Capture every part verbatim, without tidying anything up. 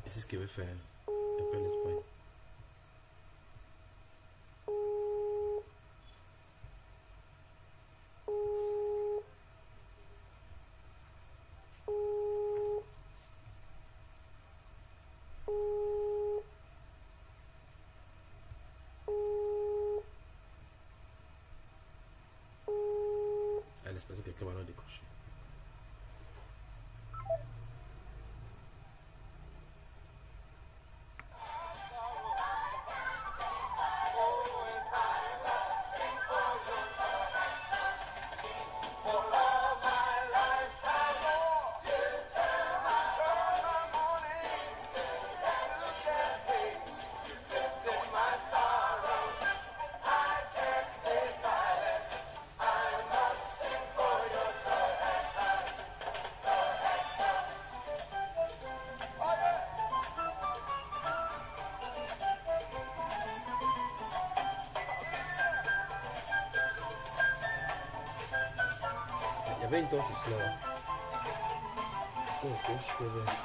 Et c'est ce qu'il veut faire. Un peu l'Espagne. À l'espace, quelqu'un va le décrocher. Il y avait une torche ici là. Oh, ok, je peux ver.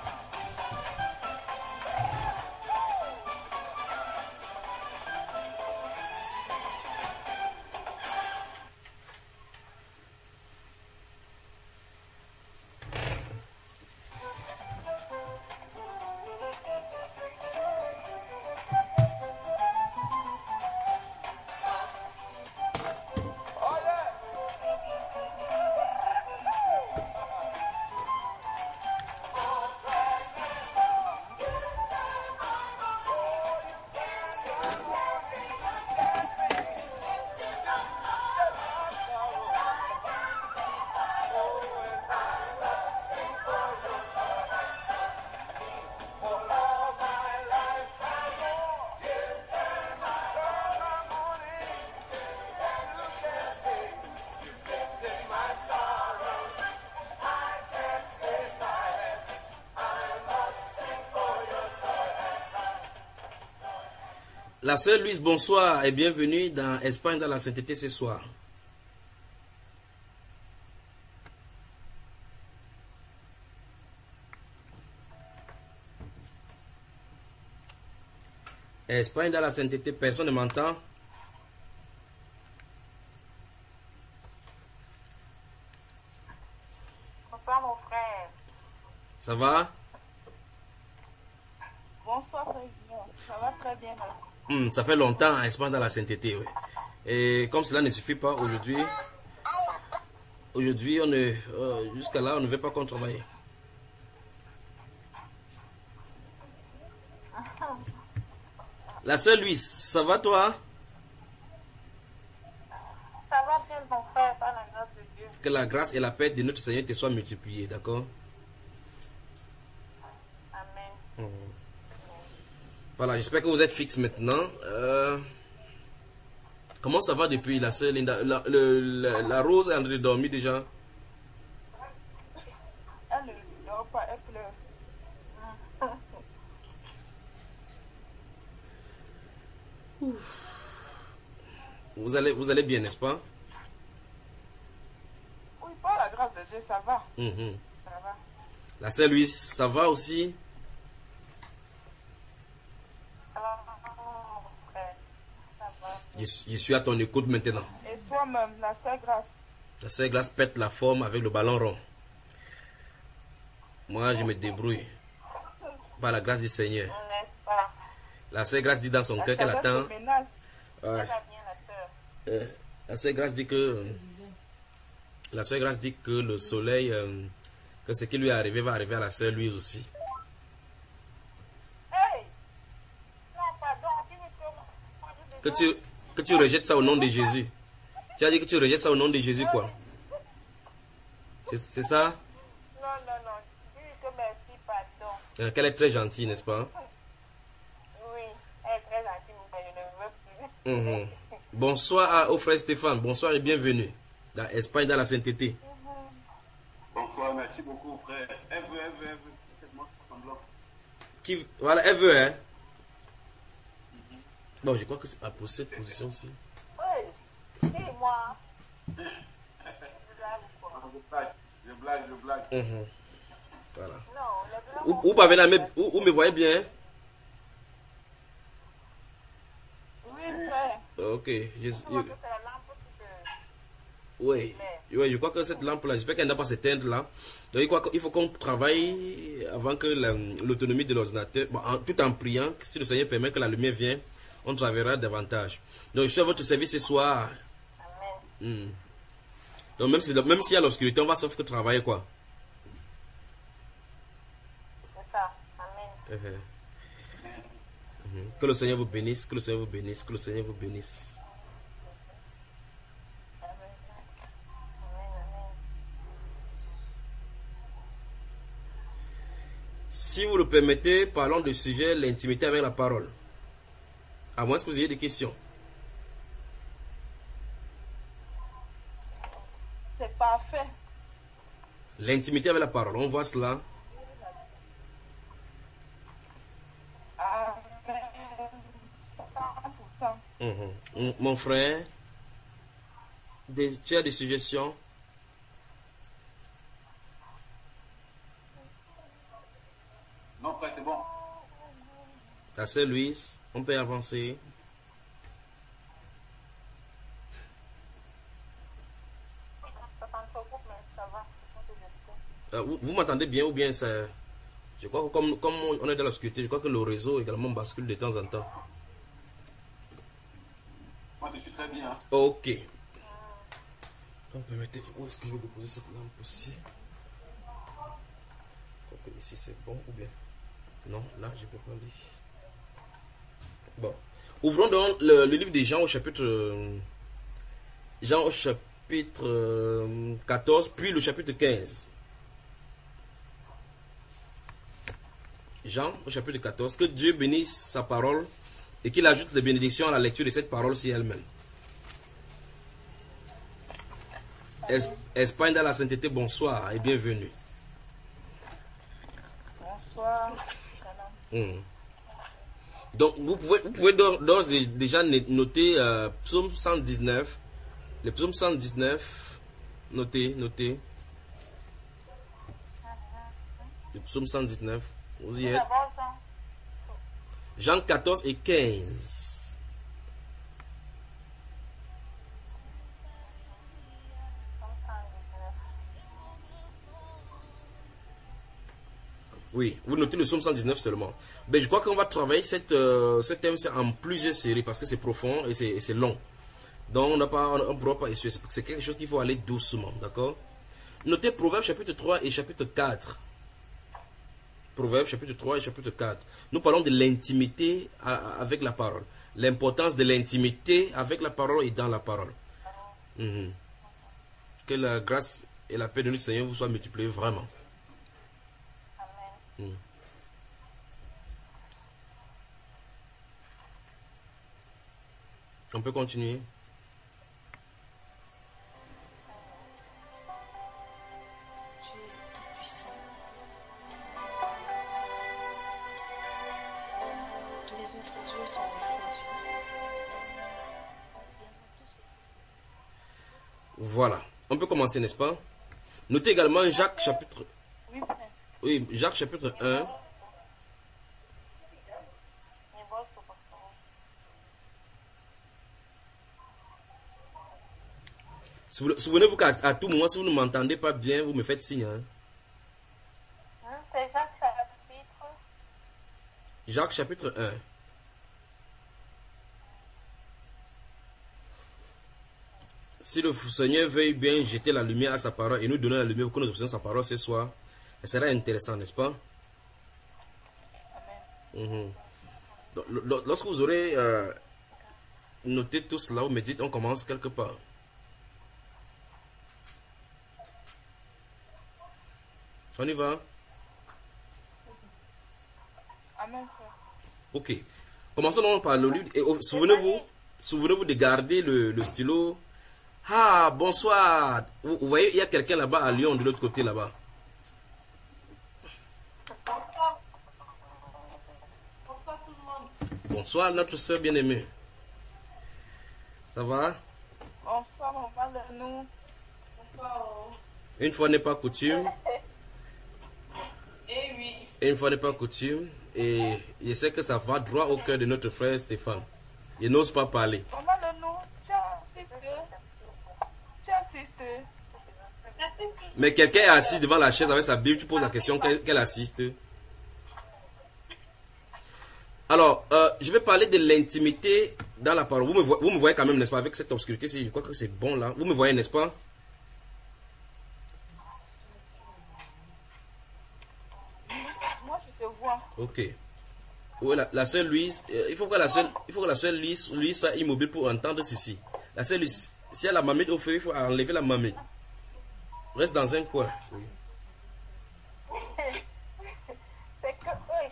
La sœur Louise, bonsoir et bienvenue dans Espagne dans la sainteté ce soir. Espagne dans la sainteté, personne ne m'entend? Bonsoir mon frère. Ça va? Bonsoir président. Ça va très bien. Hum, ça fait longtemps en Espagne dans la sainteté, oui. Et comme cela ne suffit pas aujourd'hui, aujourd'hui on ne, euh, jusqu'à là on ne veut pas qu'on travaille. La sœur Louise, ça va toi? Ça va bien mon frère, par la grâce de Dieu. Que la grâce et la paix de notre Seigneur te soient multipliées, d'accord? Amen. Hum. Voilà, j'espère que vous êtes fixe maintenant. Euh, comment ça va depuis la sœur Linda? La, le, la, la Rose est en train de dormir déjà. Elle ne dort pas, elle pleure. Vous allez, vous allez bien, n'est-ce pas? Oui, par la grâce de Dieu, ça va. Mhm. Ça va. La sœur Louise, ça va aussi? Ça va, mon frère. Ça va. Je, je suis à ton écoute maintenant. Et toi-même, la sœur Grâce? La sœur Glace pète la forme avec le ballon rond. Moi, je me débrouille. Par la grâce du Seigneur. N'est-ce pas? La sœur Grace dit dans son La cœur qu'elle chaleur attend. se ménage. Ouais. Elle va bien, la sœur. Euh, la sœur Grace dit que la sœur Grace dit que le soleil, euh, que ce qui lui est arrivé va arriver à la sœur Louise aussi. Hey! Non, pardon, tu me Que tu, que tu rejettes ça au nom de Jésus. Tu as dit que tu rejettes ça au nom de Jésus, quoi. C'est c'est ça? Non, non, non. Dis que merci, pardon. Euh, Qu'elle est très gentille, n'est-ce pas? Oui, elle est très gentille, mais je ne veux plus. Mhm. Bonsoir à, au frère Stéphane. Bonsoir et bienvenue dans Espagne dans la sainteté. Bonsoir, merci beaucoup, frère. Elle veut, elle veut, elle veut. Faites-moi semblant. Qui, voilà, elle veut, hein? Bon, je crois que c'est pas pour cette position-ci. Oui, c'est moi. Je blague ou quoi? Je blague, je blague, je blague. Mhm. Voilà. Non, Vous, vous parvenez à me, vous, vous me voyez bien? Oui, frère. Ok. Je, Je je- crois que c'est la lampe qui te... oui. Oui, je crois que cette lampe-là, j'espère qu'elle n'a pas s'éteindre là. Donc, il faut- il faut qu'on travaille avant que la- l'autonomie de l'ordinateur, bon, en- tout en priant, que si le Seigneur permet que la lumière vienne, on travaillera davantage. Donc, je suis à votre service ce soir. Amen. Hmm. Donc, même si, même s'il y a l'obscurité, on va sauf que travailler quoi. C'est ça. Amen. Mhm. Mhm. Que le Seigneur vous bénisse, que le Seigneur vous bénisse, que le Seigneur vous bénisse. Amen. Amen. Si vous le permettez, parlons du sujet l'intimité avec la parole. À moins que vous ayez des questions. C'est parfait. L'intimité avec la parole, on voit cela. Amen. cent pour cent. Mhm. Mon- Mon frère, des, tu as des suggestions? Non, frère, c'est bon. Ta sœur Louise, on peut avancer. Ça s'entregroupe, mais ça va. On peut rester. Euh, vous vous m'entendez bien ou bien ça? Je crois que comme, comme on est dans l'obscurité, je crois que le réseau également bascule de temps en temps. Moi, je suis très bien. Hein. Ok. Donc, permettez, où est-ce que je vais déposer cette lampe aussi? Je crois que ici c'est bon ou bien? Non, là je peux pas lire. Bon. Ouvrons donc le, le livre de Jean au chapitre euh, Jean au chapitre euh, quatorze, puis le chapitre quinze. Jean au chapitre quatorze. Que Dieu bénisse sa parole et qu'il ajoute des bénédictions à la lecture de cette parole si elle-même. Es- Espagne dans la sainteté, bonsoir et bienvenue. Bonsoir. Shalom. Hmm. Donc, vous pouvez, vous pouvez d'ores d'ores et déjà né- noter euh, psaume cent dix-neuf. Le psaume cent dix-neuf, notez, notez. Le psaume cent dix-neuf, vous y C'est êtes. d'abord Jean. Jean quatorze et quinze. Oui, vous notez le psaume cent dix-neuf seulement. Ben, je crois qu'on va travailler cette, euh, ce thème en plusieurs séries parce que c'est profond et c'est et c'est long. Donc, on n'a pas, on ne pourra pas essuyer. C'est quelque chose qu'il faut aller doucement, d'accord? Notez Proverbes chapitre trois et chapitre quatre. Proverbes chapitre trois et chapitre quatre. Nous parlons de l'intimité a- a- avec la parole. L'importance de l'intimité avec la parole et dans la parole. Mhm. Que la grâce et la paix de notre Seigneur vous soient multipliées vraiment. Mhm. On peut continuer. Tu es tout puissant. Tous les autres dieux sont des faux dieux. Voilà. On peut commencer, n'est-ce pas? Notez également Jacques chapitre... Oui, frère. Oui, Jacques chapitre un. Mais bon, c'est pas ça. Souve- Souvenez-vous qu'à à tout moment, si vous ne m'entendez pas bien, vous me faites signe. Hein. Hein, c'est Jacques chapitre. Jacques chapitre un. Si le Seigneur veuille bien jeter la lumière à sa parole et nous donner la lumière pour que nous observions sa parole ce soir, ça sera intéressant, n'est-ce pas? Mhm. Donc, lo- lo- lorsque vous aurez euh, noté tout cela, vous me dites, on commence quelque part. On y va? Amen, frère. Ok. Commençons donc par le livre. Et, oh, souvenez-vous, souvenez-vous de garder le, le stylo. Ah, bonsoir. Vous, vous voyez, il y a quelqu'un là-bas à Lyon, de l'autre côté là-bas. Bonsoir tout le monde. Bonsoir, notre soeur bien-aimée. Ça va? Bonsoir, on parle de nous. Bonsoir. Une fois n'est pas coutume. Eh oui. Et une fois n'est pas coutume, et je sais que ça va droit au cœur de notre frère Stéphane. Il n'ose pas parler. Comment le nom? Tu assistes. Tu assistes. Mais quelqu'un est assis devant la chaise avec sa Bible, tu poses la question qu'elle qu'elle assiste. Alors, euh, je vais parler de l'intimité dans la parole. Vous me, voyez, vous me voyez quand même, n'est-ce pas, avec cette obscurité, je crois que c'est bon là. Vous me voyez, n'est-ce pas? Moi, je te vois. Ok. Ouais, la, la sœur Louise, euh, il faut que la sœur, il faut que la sœur Louise, Louise soit immobile pour entendre ceci. La sœur Louise, si elle a la mamie au feu, il faut enlever la mamie. Reste dans un coin. Oui. C'est que, oui.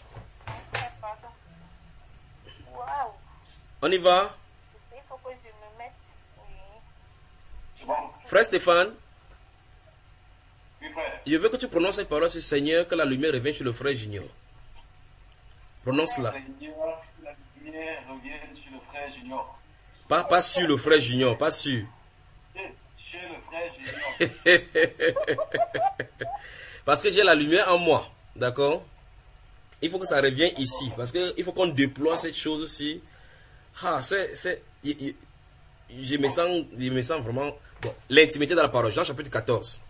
Waouh. On y va? Il faut que je me mette. Oui. Bon, Frère Stéphane, oui, frère. je veux que tu prononces cette parole, Seigneur, que la lumière revienne sur le frère Junior. Prononce-la. Seigneur, que la lumière revienne sur le frère Junior. Pas, pas sur le frère Junior, pas sur. Et chez le frère Junior. Parce que j'ai la lumière en moi, d'accord? Il faut que ça revienne ici, parce qu'il faut qu'on déploie cette chose-ci. Ah, c'est, c'est, je, je, je me sens, je me sens vraiment, bon, l'intimité dans la parole, Jean chapitre quatorze.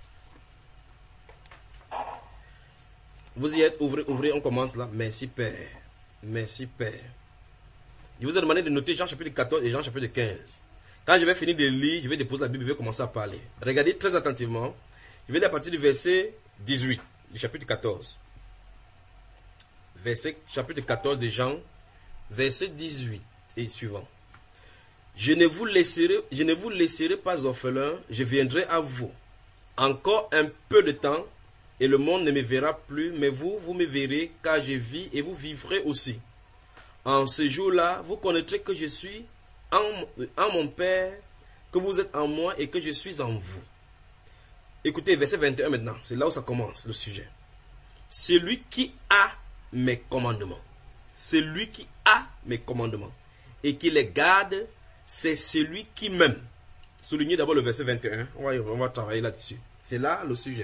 Vous y êtes, ouvrez, ouvrez, on commence là. Merci Père, merci Père. Je vous ai demandé de noter Jean chapitre quatorze et Jean chapitre quinze. Quand je vais finir de lire, je vais déposer la Bible, je vais commencer à parler. Regardez très attentivement. Je vais lire à partir du verset dix-huit du chapitre quatorze. Verset chapitre quatorze de Jean, verset dix-huit et suivant. Je ne vous laisserai, je ne vous laisserai pas orphelin, je viendrai à vous. Encore un peu de temps, et le monde ne me verra plus, mais vous, vous me verrez, car je vis et vous vivrez aussi. En ce jour-là, vous connaîtrez que je suis en, en mon Père, que vous êtes en moi et que je suis en vous. Écoutez, verset vingt et un maintenant, c'est là où ça commence le sujet. Celui qui a mes commandements, celui qui a mes commandements et qui les garde, c'est celui qui m'aime. Soulignez d'abord le verset vingt et un, on va, on va travailler là-dessus. C'est là le sujet.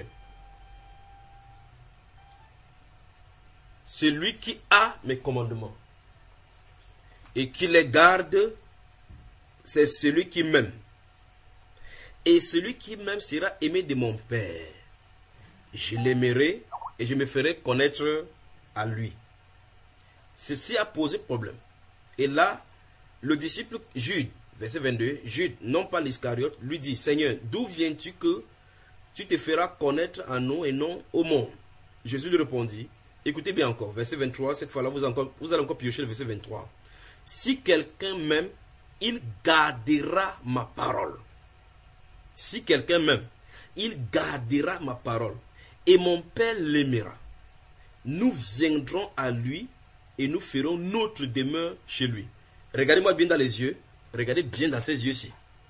Celui qui a mes commandements et qui les garde, c'est celui qui m'aime. Et celui qui m'aime sera aimé de mon Père. Je l'aimerai et je me ferai connaître à lui. Ceci a posé problème. Et là, le disciple Jude, verset vingt-deux, Jude, non pas l'Iscariote, lui dit, Seigneur, d'où viens-tu que tu te feras connaître à nous et non au monde? Jésus lui répondit, écoutez bien encore, verset vingt-trois, cette fois-là, vous, encore, vous allez encore piocher le verset vingt-trois. Si quelqu'un m'aime, il gardera ma parole. Si quelqu'un m'aime, il gardera ma parole. Et mon Père l'aimera. Nous viendrons à lui et nous ferons notre demeure chez lui. Regardez-moi bien dans les yeux. Regardez bien dans ses yeux-ci.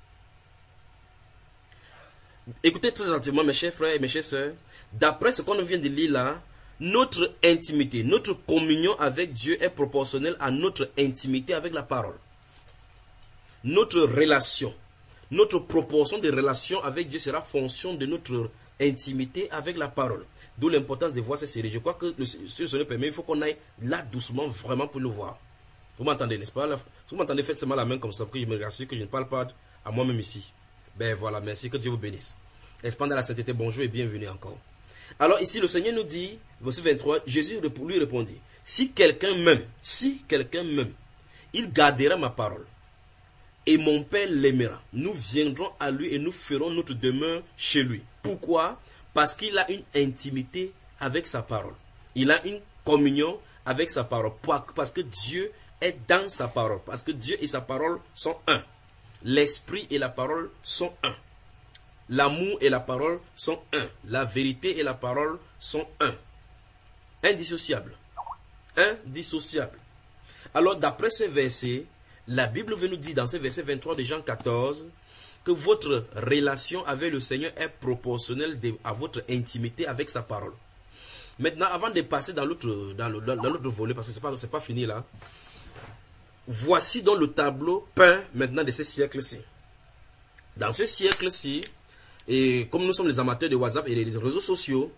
Écoutez très attentivement, mes chers frères et mes chères sœurs. D'après ce qu'on vient de lire là, notre intimité, notre communion avec Dieu est proportionnelle à notre intimité avec la parole. Notre relation, notre proportion de relation avec Dieu sera fonction de notre intimité avec la parole. D'où l'importance de voir ces séries. Je crois que le, si le Seigneur permet, il faut qu'on aille là doucement vraiment pour le voir. Vous m'entendez, n'est-ce pas? Si vous m'entendez, faites seulement la main comme ça pour que je me rassure que je ne parle pas à moi-même ici. Ben voilà, merci, que Dieu vous bénisse. Esprit de la sainteté, bonjour et bienvenue encore. Alors ici, le Seigneur nous dit, verset vingt-trois, Jésus lui répondit, si quelqu'un m'aime, si quelqu'un m'aime, il gardera ma parole. Et mon Père l'aimera. Nous viendrons à lui et nous ferons notre demeure chez lui. Pourquoi? Parce qu'il a une intimité avec sa parole. Il a une communion avec sa parole. Parce que Dieu est dans sa parole. Parce que Dieu et sa parole sont un. L'esprit et la parole sont un. L'amour et la parole sont un. La vérité et la parole sont un. Indissociable. Indissociable. Alors d'après ce verset, la Bible veut nous dire dans ce verset vingt-trois de Jean quatorze que votre relation avec le Seigneur est proportionnelle à votre intimité avec sa parole. Maintenant, avant de passer dans l'autre dans le, dans l'autre volet, parce que ce n'est pas, c'est pas fini là, voici donc le tableau peint maintenant de ce siècle-ci. Dans ce siècle-ci, et comme nous sommes les amateurs de WhatsApp et des réseaux sociaux,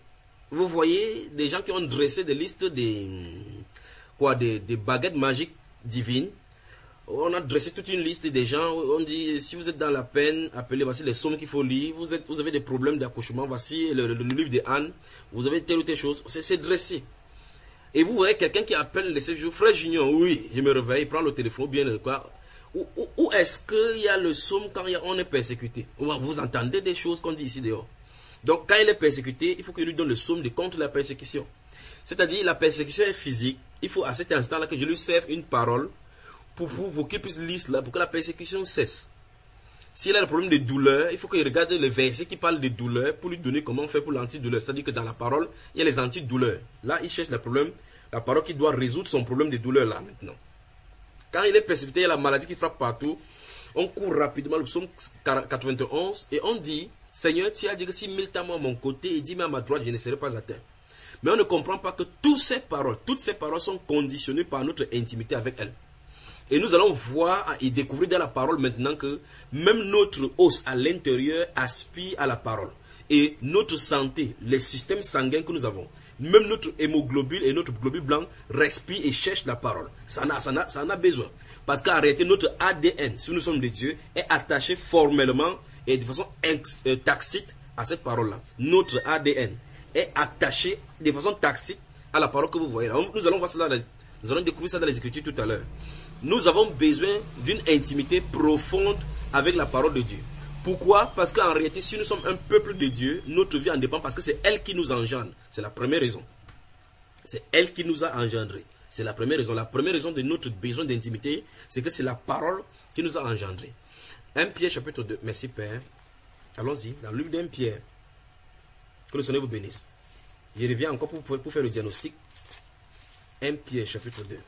vous voyez des gens qui ont dressé des listes des, quoi, des, des baguettes magiques divines. On a dressé toute une liste des gens. On dit, si vous êtes dans la peine, appelez, voici les sommes qu'il faut lire. Vous, êtes, vous avez des problèmes d'accouchement, voici le, le, le livre de Anne. Vous avez telle ou telle chose. C'est dressé. Et vous voyez quelqu'un qui appelle les séjours, frère Junior, oui, je me réveille, prend le téléphone, bien quoi. Où, où, où est-ce qu'il y a le somme quand il y a, on est persécuté? Vous entendez des choses qu'on dit ici dehors. Donc quand il est persécuté, il faut qu'il lui donne le somme de contre la persécution. C'est-à-dire la persécution est physique. Il faut à cet instant-là que je lui serve une parole pour, pour, pour qu'il puisse lire cela, pour que la persécution cesse. S'il a le problème de douleur, il faut qu'il regarde les versets qui parlent de douleur pour lui donner comment faire pour l'antidouleur. C'est-à-dire que dans la parole, il y a les antidouleurs. Là, il cherche le problème, la parole qui doit résoudre son problème de douleur là maintenant. Quand il est persécuté, il y a la maladie qui frappe partout. On court rapidement le psaume quatre-vingt-onze et on dit, Seigneur, tu as dit que si mille temps à mon côté et dix mille à ma droite, je ne serai pas atteint. Mais on ne comprend pas que toutes ces paroles, toutes ces paroles sont conditionnées par notre intimité avec elle. Et nous allons voir et découvrir dans la parole maintenant que même notre os à l'intérieur aspire à la parole. Et notre santé, les systèmes sanguins que nous avons, même notre hémoglobine et notre globule blanc respirent et cherchent la parole. Ça en a, ça en a, ça en a besoin. Parce qu'en réalité, notre A D N, si nous sommes des dieux, est attaché formellement et de façon euh, tacite à cette parole-là. Notre A D N est attaché de façon tacite à la parole que vous voyez là. Nous allons voir cela, nous allons découvrir ça dans les Écritures tout à l'heure. Nous avons besoin d'une intimité profonde avec la parole de Dieu. Pourquoi? Parce qu'en réalité, si nous sommes un peuple de Dieu, notre vie en dépend parce que c'est elle qui nous engendre. C'est la première raison. C'est elle qui nous a engendrés. C'est la première raison. La première raison de notre besoin d'intimité, c'est que c'est la parole qui nous a engendrés. un Pierre chapitre deux. Merci Père. Allons-y. Dans le livre d'un Pierre. Que le Seigneur vous bénisse. Je reviens encore pour, pour faire le diagnostic. un Pierre chapitre deux.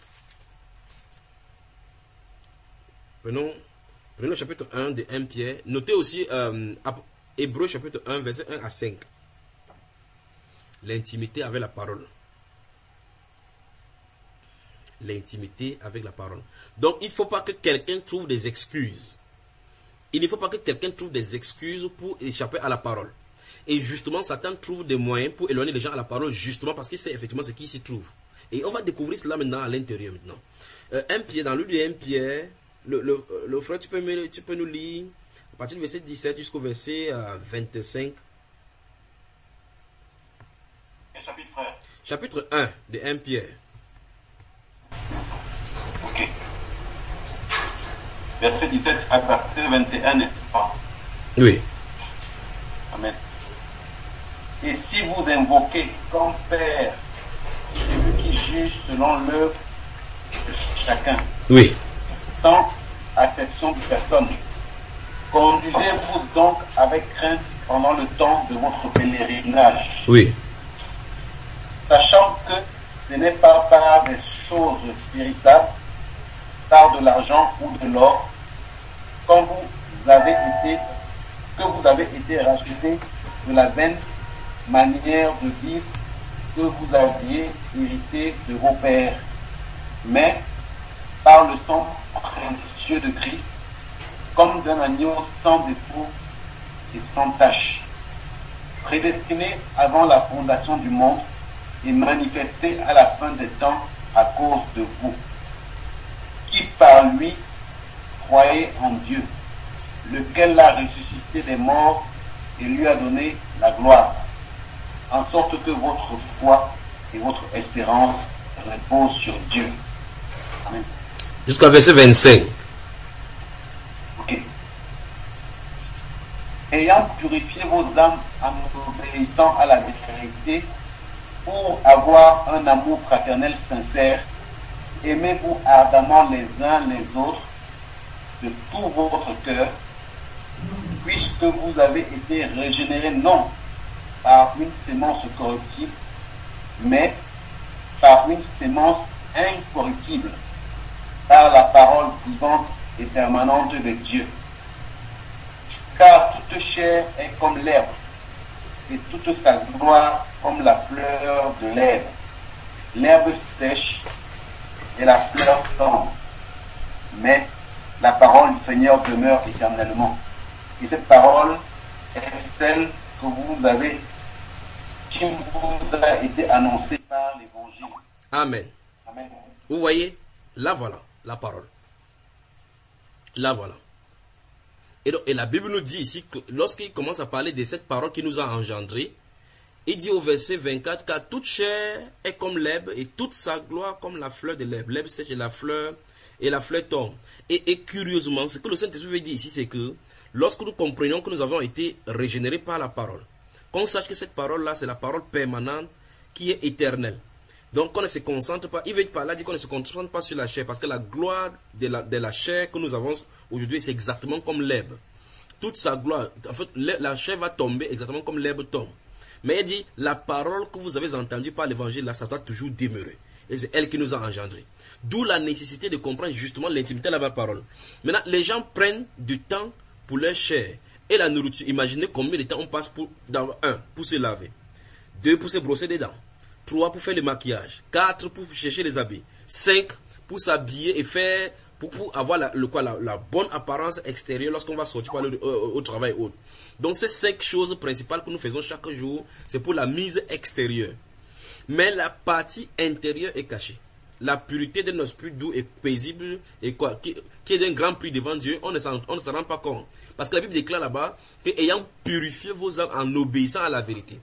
Prenons, prenons le chapitre un de un Pierre. Notez aussi euh, Hébreux chapitre un, verset un à cinq. L'intimité avec la parole. L'intimité avec la parole. Donc, il ne faut pas que quelqu'un trouve des excuses. Il ne faut pas que quelqu'un trouve des excuses pour échapper à la parole. Et justement, Satan trouve des moyens pour éloigner les gens à la parole, justement parce qu'il sait effectivement ce qui s'y trouve. Et on va découvrir cela maintenant à l'intérieur maintenant. Euh, un Pierre, dans le livre de un Pierre, le, le, le frère, tu peux, me, tu peux nous lire à partir du verset dix-sept jusqu'au verset euh, vingt-cinq. Quel chapitre, frère? Chapitre un de un Pierre. Ok. Verset dix-sept à verset vingt et un, n'est-ce pas? Oui. Amen. Et si vous invoquez comme Père celui qui juge selon l'œuvre de chacun, Oui. sans acception de personne, conduisez-vous donc avec crainte pendant le temps de votre pèlerinage, Oui. sachant que ce n'est pas par des choses périssables, par de l'argent ou de l'or, quand vous avez été, que vous avez été rachetés de la vaine manière de vivre que vous aviez hérité de vos pères, mais par le sang précieux de Christ, comme d'un agneau sans défaut et sans tache, prédestiné avant la fondation du monde et manifesté à la fin des temps à cause de vous, qui par lui croyez en Dieu, lequel l'a ressuscité des morts et lui a donné la gloire, en sorte que votre foi et votre espérance reposent sur Dieu. Amen. Jusqu'à verset vingt-cinq. Ok. Ayant purifié vos âmes en obéissant à la vérité, pour avoir un amour fraternel sincère, aimez-vous ardemment les uns les autres de tout votre cœur, puisque vous avez été régénérés non par une sémence corruptible, mais par une sémence incorruptible, par la parole vivante et permanente de Dieu. Car toute chair est comme l'herbe, et toute sa gloire comme la fleur de l'herbe. L'herbe sèche et la fleur tombe, mais la parole du Seigneur demeure éternellement. Et cette parole est celle que vous avez qui vous a été annoncé par l'évangile. Amen. Amen. Vous voyez, là voilà la parole. Là voilà. Et, donc, et la Bible nous dit ici que lorsqu'il commence à parler de cette parole qui nous a engendrés, il dit au verset vingt-quatre, car toute chair est comme l'herbe et toute sa gloire comme la fleur de l'herbe. L'herbe sèche et la fleur et la fleur tombe. Et, et curieusement, ce que le Saint-Esprit veut dire ici, c'est que lorsque nous comprenons que nous avons été régénérés par la parole, qu'on sache que cette parole-là, c'est la parole permanente qui est éternelle. Donc, qu'on ne se concentre pas, il veut par là dire qu'on ne se concentre pas sur la chair, parce que la gloire de la, de la chair que nous avons aujourd'hui, c'est exactement comme l'herbe. Toute sa gloire, en fait, la chair va tomber exactement comme l'herbe tombe. Mais il dit, la parole que vous avez entendue par l'évangile, là, ça doit toujours demeurer. Et c'est elle qui nous a engendrés. D'où la nécessité de comprendre justement l'intimité de la parole. Maintenant, les gens prennent du temps pour leur chair et la nourriture. Imaginez combien de temps on passe pour, dans, un, pour se laver. Deux, pour se brosser les dents. Trois, pour faire le maquillage. Quatre, pour chercher les habits. Cinq, pour s'habiller et faire, pour, pour avoir la, le, quoi, la, la bonne apparence extérieure lorsqu'on va sortir pour aller au, au, au travail. Au. Donc, ces cinq choses principales que nous faisons chaque jour, c'est pour la mise extérieure. Mais la partie intérieure est cachée. La pureté de notre esprit doux et paisible, et quoi, qui, qui est d'un grand prix devant Dieu, on ne s'en rend pas compte. Parce que la Bible déclare là-bas que ayant purifié vos âmes en obéissant à la vérité.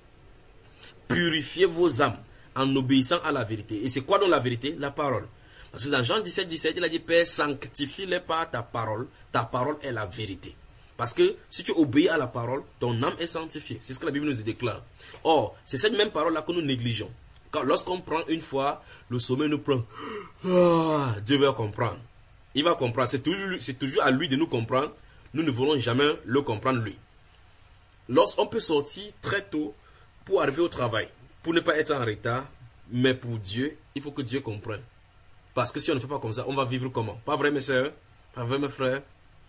Purifiez vos âmes en obéissant à la vérité. Et c'est quoi donc la vérité? La parole. Parce que dans Jean dix-sept, dix-sept, il a dit, Père, sanctifie-les par ta parole. Ta parole est la vérité. Parce que si tu obéis à la parole, ton âme est sanctifiée. C'est ce que la Bible nous déclare. Or, c'est cette même parole-là que nous négligeons. Quand lorsqu'on prend une fois, le sommeil nous prend. Ah, Dieu va comprendre. Il va comprendre. C'est toujours, c'est toujours à lui de nous comprendre. Nous ne voulons jamais le comprendre lui. Lorsqu'on peut sortir très tôt pour arriver au travail, pour ne pas être en retard, mais pour Dieu, il faut que Dieu comprenne. Parce que si on ne fait pas comme ça, on va vivre comment? Pas vrai mes soeurs? Pas vrai mes frères?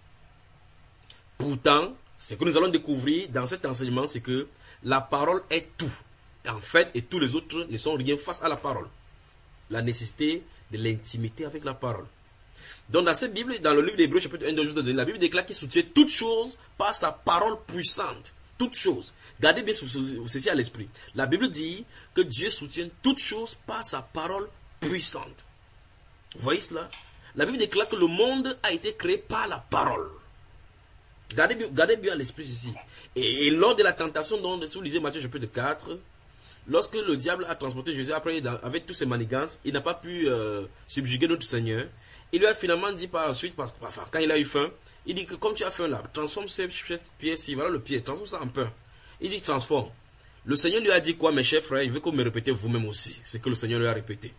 Pourtant, ce que nous allons découvrir dans cet enseignement, c'est que la parole est tout. En fait, et tous les autres ne sont rien face à la parole. La nécessité de l'intimité avec la parole. Donc dans cette Bible, dans le livre d'Hébreux, chapitre un, la Bible déclare qu'il soutient toutes choses par sa parole puissante. Toutes choses. Gardez bien ceci à l'esprit. La Bible dit que Dieu soutient toutes choses par sa parole puissante. Vous voyez cela? La Bible déclare que le monde a été créé par la parole. Gardez bien, gardez bien à l'esprit ici. Et, et lors de la tentation dont vous lisez Matthieu chapitre quatre, lorsque le diable a transporté Jésus après dans, avec tous ses manigances, il n'a pas pu euh, subjuguer notre Seigneur. Il lui a finalement dit par la suite, parce, enfin, quand il a eu faim, il dit que comme tu as faim là, transforme ces pieds-ci, voilà le pied, transforme ça en pain. Il dit transforme. Le Seigneur lui a dit quoi, mes chers frères? Il veut que vous me répétez vous-même aussi. C'est que le Seigneur lui a répété.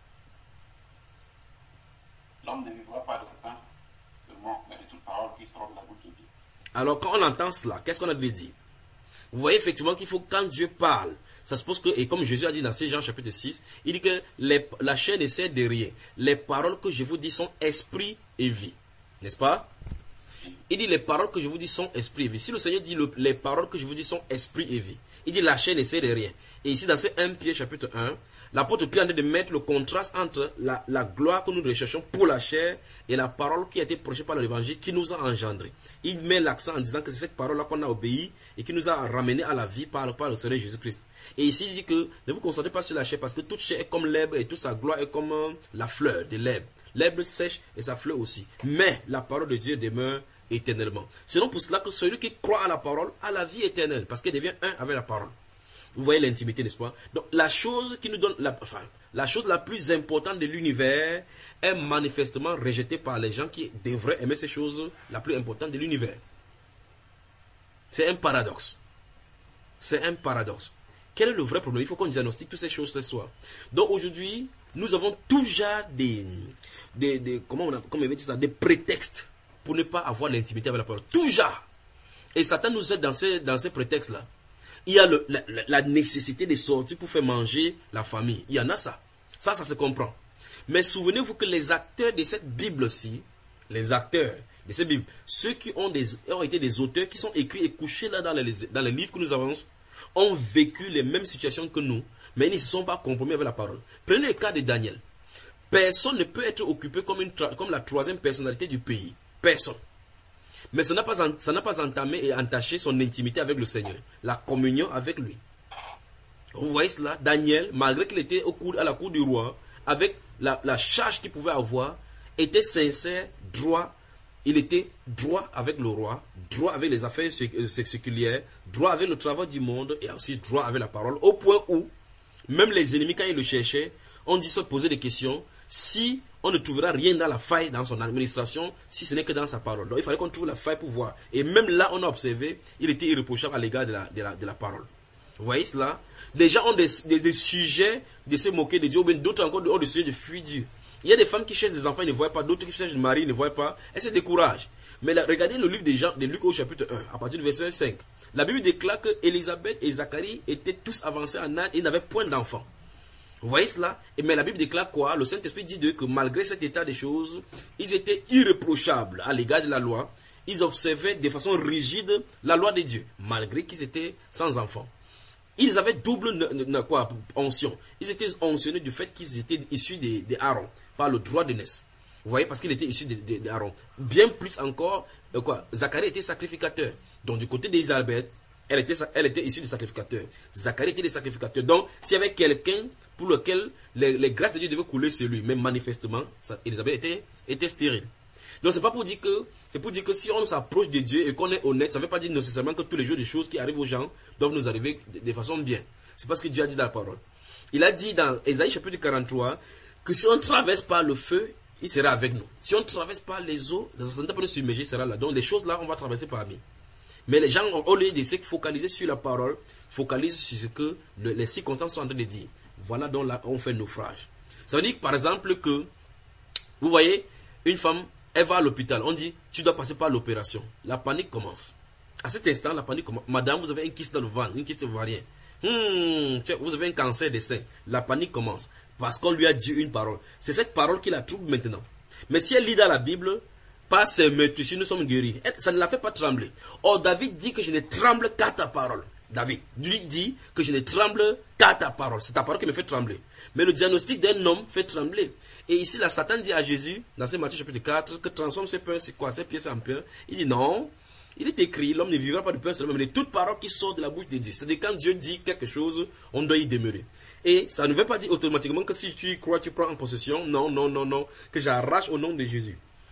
L'homme ne vivra pas de pain seulement, mais de toute parole qui sort de la bouche de Dieu. Alors quand on entend cela, qu'est-ce qu'on a de dire? Vous voyez effectivement qu'il faut, quand Dieu parle, ça se pose que, et comme Jésus a dit dans Jean chapitre six, il dit que les, la chair ne sert de rien. Les paroles que je vous dis sont esprit et vie. N'est-ce pas? Il dit les paroles que je vous dis sont esprit et vie. Si le Seigneur dit le, les paroles que je vous dis sont esprit et vie, il dit la chair ne sert de rien. Et ici dans ce premier Pierre chapitre un, l'apôtre Pierre est en train de mettre le contraste entre la, la gloire que nous recherchons pour la chair et la parole qui a été prêchée par l'évangile qui nous a engendrés. Il met l'accent en disant que c'est cette parole-là qu'on a obéi et qui nous a ramenés à la vie par, par le Seigneur Jésus-Christ. Et ici il dit que ne vous concentrez pas sur la chair parce que toute chair est comme l'herbe et toute sa gloire est comme euh, la fleur de l'herbe. L'herbe sèche et sa fleur aussi. Mais la parole de Dieu demeure éternellement. C'est donc pour cela que celui qui croit à la parole a la vie éternelle parce qu'il devient un avec la parole. Vous voyez l'intimité, n'est-ce pas? Donc la chose qui nous donne, la, enfin, la chose la plus importante de l'univers est manifestement rejetée par les gens qui devraient aimer ces choses la plus importante de l'univers. C'est un paradoxe. C'est un paradoxe. Quel est le vrai problème? Il faut qu'on diagnostique toutes ces choses ce soir. Donc aujourd'hui, nous avons toujours des, des, des comment on a, comment on dit ça, des prétextes pour ne pas avoir l'intimité avec la parole. Toujours. Et Satan nous aide dans ces, dans ces prétextes-là. Il y a le, la, la nécessité de sortir pour faire manger la famille. Il y en a ça. Ça, ça se comprend. Mais souvenez-vous que les acteurs de cette Bible-ci, les acteurs de cette Bible, ceux qui ont, des, ont été des auteurs qui sont écrits et couchés là dans les, dans les livres que nous avons, ont vécu les mêmes situations que nous, mais ils ne se sont pas compromis avec la parole. Prenez le cas de Daniel. Personne ne peut être occupé comme, une, comme la troisième personnalité du pays. Personne. Mais ça n'a pas, ça n'a pas entamé et entaché son intimité avec le Seigneur, la communion avec lui. Vous voyez cela, Daniel, malgré qu'il était au cour, à la cour du roi, avec la, la charge qu'il pouvait avoir, était sincère, droit. Il était droit avec le roi, droit avec les affaires séculières, droit avec le travail du monde et aussi droit avec la parole, au point où, même les ennemis, quand ils le cherchaient, on dit se poser des questions, si on ne trouvera rien dans la faille dans son administration, si ce n'est que dans sa parole. Donc il fallait qu'on trouve la faille pour voir. Et même là, on a observé, il était irréprochable à l'égard de la, de, la, de la parole. Vous voyez cela? Les gens ont des, des, des sujets de se moquer de Dieu, ou bien d'autres encore ont des sujets de fuir Dieu. Il y a des femmes qui cherchent des enfants, ils ne voient pas, d'autres qui cherchent des maris, ils ne voient pas, elles se découragent. Mais là, regardez le livre de, Jean, de Luc au chapitre un, à partir du verset cinq. La Bible déclare que Élisabeth et Zacharie étaient tous avancés en âge et n'avaient point d'enfants. Vous voyez cela? Et mais la Bible déclare quoi? Le Saint-Esprit dit d'eux que malgré cet état des choses, ils étaient irréprochables à l'égard de la loi. Ils observaient de façon rigide la loi de Dieu, malgré qu'ils étaient sans enfants. Ils avaient double quoi, onction. Ils étaient onctionnés du fait qu'ils étaient issus de Aaron, par le droit de naissance. Vous voyez, parce qu'il était issu d'Aaron. Bien plus encore, euh, quoi, Zacharie était sacrificateur. Donc du côté d'Élisabeth, elle était, elle était issue des sacrificateurs. Zacharie était des sacrificateurs. Donc s'il y avait quelqu'un pour lequel les, les grâces de Dieu devaient couler sur lui, même manifestement, ça, Élisabeth était, était stérile. Donc c'est pas pour dire que c'est pour dire que si on s'approche de Dieu et qu'on est honnête, ça ne veut pas dire nécessairement que tous les jours des choses qui arrivent aux gens doivent nous arriver de, de façon bien. C'est parce que Dieu a dit dans la parole. Il a dit dans Ésaïe chapitre quarante-trois que si on ne traverse pas le feu, il sera avec nous. Si on ne traverse pas les eaux, les ascendants pour nous submerger, il sera là. Donc les choses là, on va traverser parmi. Mais les gens, au lieu de se focaliser sur la parole, focalisent sur ce que le, les circonstances sont en train de dire. Voilà donc là, on fait naufrage. Ça veut dire par exemple que, vous voyez, une femme, elle va à l'hôpital. On dit, tu dois passer par l'opération. La panique commence. À cet instant, la panique commence. Madame, vous avez un kyste dans le ventre, une kyste ovarien. Hmm, vous avez un cancer des seins. La panique commence. Parce qu'on lui a dit une parole. C'est cette parole qui la trouble maintenant. Mais si elle lit dans la Bible, par ses meurtrissures, nous sommes guéris. Ça ne la fait pas trembler. Or, David dit que je ne tremble qu'à ta parole. David lui dit que je ne tremble qu'à ta parole. C'est ta parole qui me fait trembler. Mais le diagnostic d'un homme fait trembler. Et ici, la Satan dit à Jésus, dans ce Matthieu chapitre quatre, que transforme ses pains, c'est quoi, ses pièces en pain. Il dit non. Il est écrit, l'homme ne vivra pas de pain seulement, mais de toute parole qui sort de la bouche de Dieu. C'est-à-dire quand Dieu dit quelque chose, on doit y demeurer. Et ça ne veut pas dire automatiquement que si tu y crois, tu prends en possession. Non, non, non, non. Que j'arrache au nom de Jésus.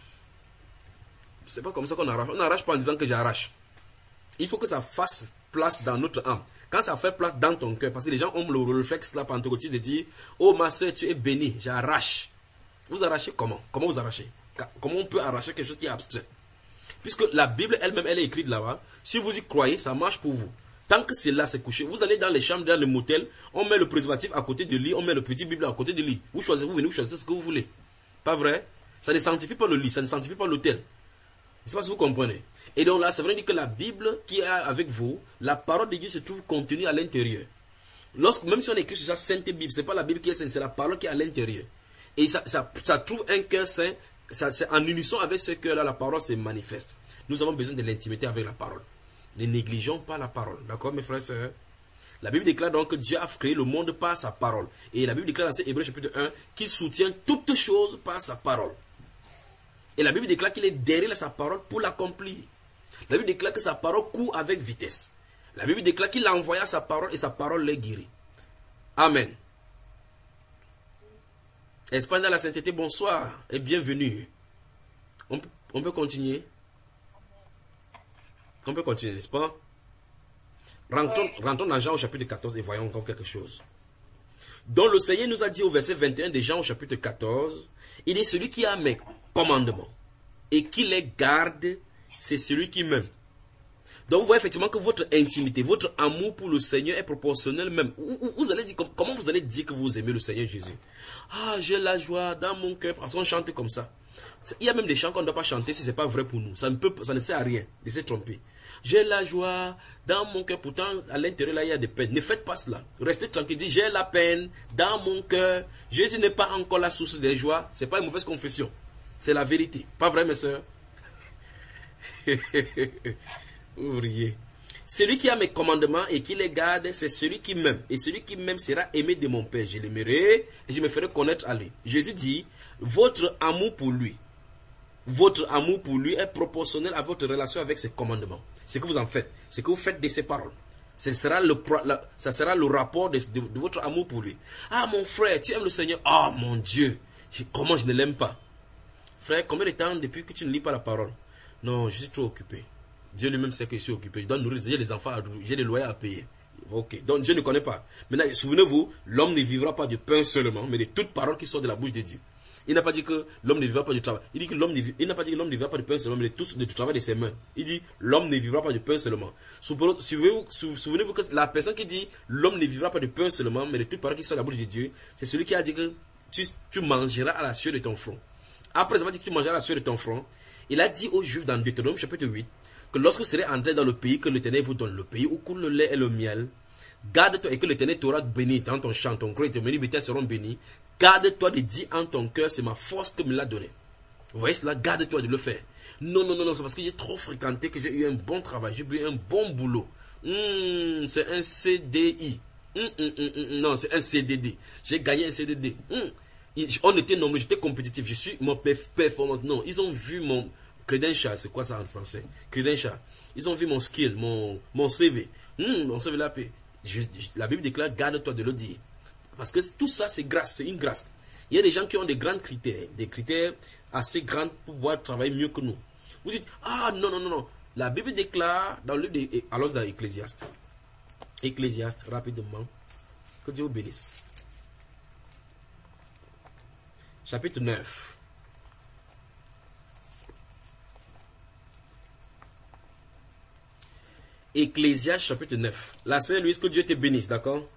C'est pas comme ça qu'on arrache. On n'arrache pas en disant que j'arrache. Il faut que ça fasse place dans notre âme. Quand ça fait place dans ton cœur, parce que les gens ont le réflexe là pentecôtiste de dire, oh ma soeur, tu es bénie, j'arrache. Vous arrachez comment? Comment vous arrachez? Comment on peut arracher quelque chose qui est abstrait? Puisque la Bible elle-même, elle est écrite là-bas. Si vous y croyez, ça marche pour vous. Tant que c'est là, c'est couché. Vous allez dans les chambres, dans les motels, on met le préservatif à côté du lit, on met le petit Bible à côté du lit. Vous choisissez, vous venez, vous choisissez ce que vous voulez. Pas vrai? Ça ne sanctifie pas le lit, ça ne sanctifie pas l'hôtel. Je ne sais pas si vous comprenez. Et donc là, ça veut dire que la Bible qui est avec vous, la parole de Dieu se trouve contenue à l'intérieur. Lorsque, même si on écrit sur sa sainte Bible, ce n'est pas la Bible qui est sainte, c'est la parole qui est à l'intérieur. Et ça, ça, ça trouve un cœur saint, ça, c'est en unisson avec ce cœur-là, la parole se manifeste. Nous avons besoin de l'intimité avec la parole. Ne négligeons pas la parole. D'accord, mes frères et sœurs? La Bible déclare donc que Dieu a créé le monde par sa parole. Et la Bible déclare dans Hébreux chapitre un qu'il soutient toutes choses par sa parole. Et la Bible déclare qu'il est derrière sa parole pour l'accomplir. La Bible déclare que sa parole court avec vitesse. La Bible déclare qu'il a envoyé sa parole et sa parole les guérit. Amen. Espagne dans la sainteté, bonsoir et bienvenue. On, on peut continuer? On peut continuer, n'est-ce pas? Rentrons, rentrons dans Jean au chapitre quatorze et voyons encore quelque chose. Donc le Seigneur nous a dit au verset vingt et un de Jean au chapitre quatorze, il est celui qui a mes commandements et qui les garde, c'est celui qui m'aime. Donc vous voyez effectivement que votre intimité, votre amour pour le Seigneur est proportionnel même. Vous, vous allez dire, comment vous allez dire que vous aimez le Seigneur Jésus? Ah, j'ai la joie dans mon cœur, parce qu'on chante comme ça. Il y a même des chants qu'on ne doit pas chanter si ce n'est pas vrai pour nous. Ça ne, peut, ça ne sert à rien de se tromper. J'ai la joie dans mon cœur, pourtant à l'intérieur là il y a des peines. Ne faites pas cela. Restez tranquille, dites j'ai la peine dans mon cœur. Jésus n'est pas encore la source des joies. Ce n'est pas une mauvaise confession. C'est la vérité. Pas vrai mes soeurs? Ouvrier. Celui qui a mes commandements et qui les garde, c'est celui qui m'aime. Et celui qui m'aime sera aimé de mon Père. Je l'aimerai et je me ferai connaître à lui. Jésus dit, votre amour pour lui, votre amour pour lui est proportionnel à votre relation avec ses commandements. Ce que vous en faites, ce que vous faites de ses paroles. Ce sera le, la, ça sera le rapport de, de, de votre amour pour lui. Ah, mon frère, tu aimes le Seigneur? Ah, oh, mon Dieu, je, comment je ne l'aime pas? Frère, combien de temps depuis que tu ne lis pas la parole? Non, je suis trop occupé. Dieu lui-même sait que je suis occupé. Je dois nourrir, j'ai des enfants, j'ai des loyers à payer. Ok, donc Dieu ne connaît pas. Maintenant, souvenez-vous, l'homme ne vivra pas de pain seulement, mais de toute parole qui sort de la bouche de Dieu. Il n'a pas dit que l'homme ne vivra pas du travail. Il dit que l'homme ne vit, il n'a pas dit que l'homme ne vivra pas de pain seulement, mais de tout du travail de ses mains. Il dit l'homme ne vivra pas de pain seulement. Souvenez-vous, souvenez-vous que la personne qui dit l'homme ne vivra pas de pain seulement, mais de toute parole qui sort de la bouche de Dieu, c'est celui qui a dit que tu, tu mangeras à la sueur de ton front. Après avoir dit que tu mangeras à la sueur de ton front, il a dit aux Juifs dans Deutéronome chapitre huit que lorsque vous serez entrés dans le pays que l'Éternel vous donne, le pays où coule le lait et le miel, garde-toi et que l'Éternel t'aura béni dans ton champ, ton gros et tes menus bétails seront bénis. Garde-toi de dire en ton cœur, c'est ma force que me l'a donné. Vous voyez cela? Garde-toi de le faire. Non, non, non, non, c'est parce que j'ai trop fréquenté que j'ai eu un bon travail, j'ai eu un bon boulot. Mmh, c'est un C D I. Mmh, mmh, mmh, non, c'est un C D D. J'ai gagné un C D D. Mmh. On était nombreux, j'étais compétitif, je suis mon performance. Non, ils ont vu mon credential, c'est quoi ça en français? Credential. Ils ont vu mon skill, mon, mon C V. Mmh, mon C V là, je, je, la Bible déclare, garde-toi de le dire. Parce que tout ça, c'est grâce, c'est une grâce. Il y a des gens qui ont des grands critères, des critères assez grands pour pouvoir travailler mieux que nous. Vous dites, ah non, non, non, non. La Bible déclare, dans le livre de, allons dans Ecclésiaste. Ecclésiaste, rapidement. Que Dieu vous bénisse. Chapitre neuf. Ecclésiaste, chapitre neuf. La sœur Louise, que Dieu te bénisse, d'accord?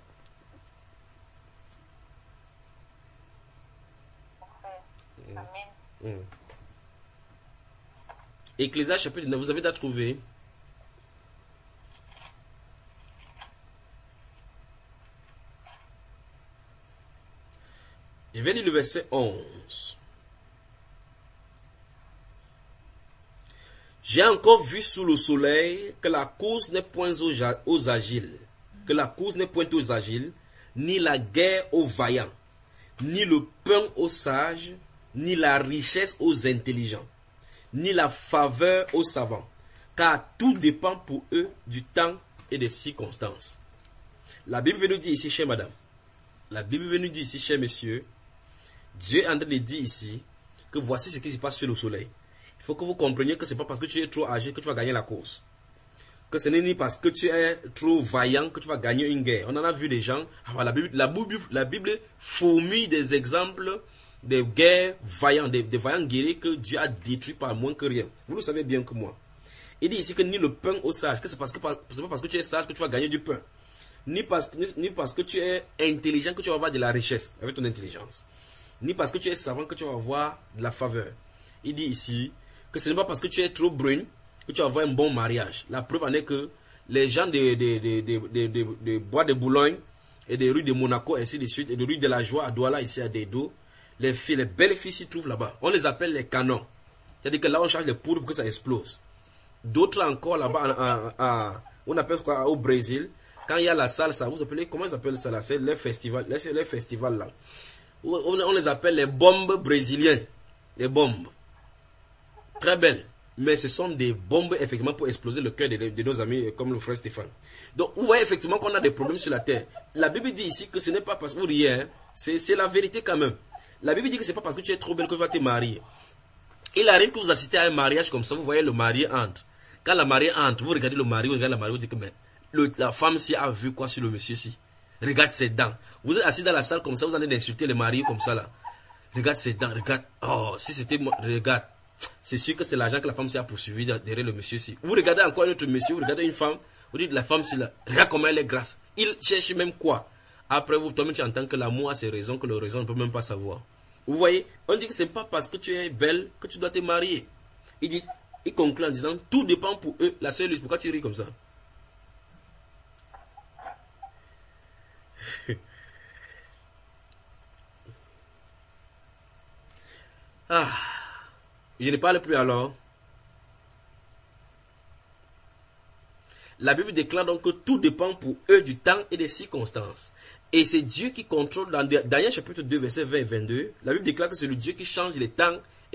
Mmh. Ecclésiaste chapitre neuf, vous avez déjà trouvé? Je vais lire le verset onze. J'ai encore vu sous le soleil que la course n'est point aux, aux agiles, que la course n'est point aux agiles, ni la guerre aux vaillants, ni le pain aux sages, ni la richesse aux intelligents, ni la faveur aux savants, car tout dépend pour eux du temps et des circonstances. La Bible veut nous dire ici, chère madame, la Bible veut nous dire ici, chers messieurs, Dieu est en train de dire ici que voici ce qui se passe sur le soleil. Il faut que vous compreniez que ce n'est pas parce que tu es trop âgé que tu vas gagner la course. Que ce n'est ni parce que tu es trop vaillant que tu vas gagner une guerre. On en a vu des gens, ah, la, Bible, la, Bible, la Bible fourmille des exemples des guerres vaillants, des, des vaillants guerriers que Dieu a détruits par moins que rien. Vous le savez bien que moi. Il dit ici que ni le pain aux sages, que c'est parce que c'est pas parce que tu es sage que tu vas gagner du pain. Ni parce, ni, ni parce que tu es intelligent que tu vas avoir de la richesse avec ton intelligence. Ni parce que tu es savant que tu vas avoir de la faveur. Il dit ici que ce n'est pas parce que tu es trop brun que tu vas avoir un bon mariage. La preuve en est que les gens des de, de, de, de, de, de Bois de Boulogne et des rues de Monaco, ainsi de suite, et des rues de la Joie à Douala, ici à Dedo, les filles, les belles filles s'y trouvent là-bas. On les appelle les canons. C'est-à-dire que là, on charge les poudres pour que ça explose. D'autres encore là-bas, on appelle quoi au Brésil, quand il y a la salsa, vous appelez, comment ils appellent ça là? C'est les festivals, les, les festivals là. On, on les appelle les bombes brésiliens. Les bombes. Très belles. Mais ce sont des bombes, effectivement, pour exploser le cœur de, de nos amis, comme le frère Stéphane. Donc, vous voyez effectivement qu'on a des problèmes sur la terre. La Bible dit ici que ce n'est pas parce que vous riez, hein, c'est la vérité quand même. La Bible dit que ce n'est pas parce que tu es trop belle que tu vas te marier. Il arrive que vous assistez à un mariage comme ça, vous voyez le marié entre. Quand la mariée entre, vous regardez le mari, vous regardez la mariée, vous dites que mais, le, la femme-ci a vu quoi sur le monsieur-ci. Regarde ses dents. Vous êtes assis dans la salle comme ça, vous allez insulter les mariés comme ça là. Regarde ses dents, regarde. Oh, si c'était moi, regarde. C'est sûr que c'est l'argent que la femme s'est poursuivi derrière le monsieur-ci. Vous regardez encore un autre monsieur, vous regardez une femme, vous dites la femme-ci là, regarde comment elle est grasse. Il cherche même quoi. Après vous, toi-même tu entends que l'amour a ses raisons, que le raison ne peut même pas savoir. Vous voyez, on dit que c'est pas parce que tu es belle que tu dois te marier. Il dit, il conclut en disant, tout dépend pour eux. La seule, pourquoi tu ris comme ça? Ah, je ne parle plus alors. La Bible déclare donc que tout dépend pour eux du temps et des circonstances. Et c'est Dieu qui contrôle. Dans Daniel chapitre deux, verset vingt et vingt-deux, la Bible déclare que c'est le Dieu qui change les temps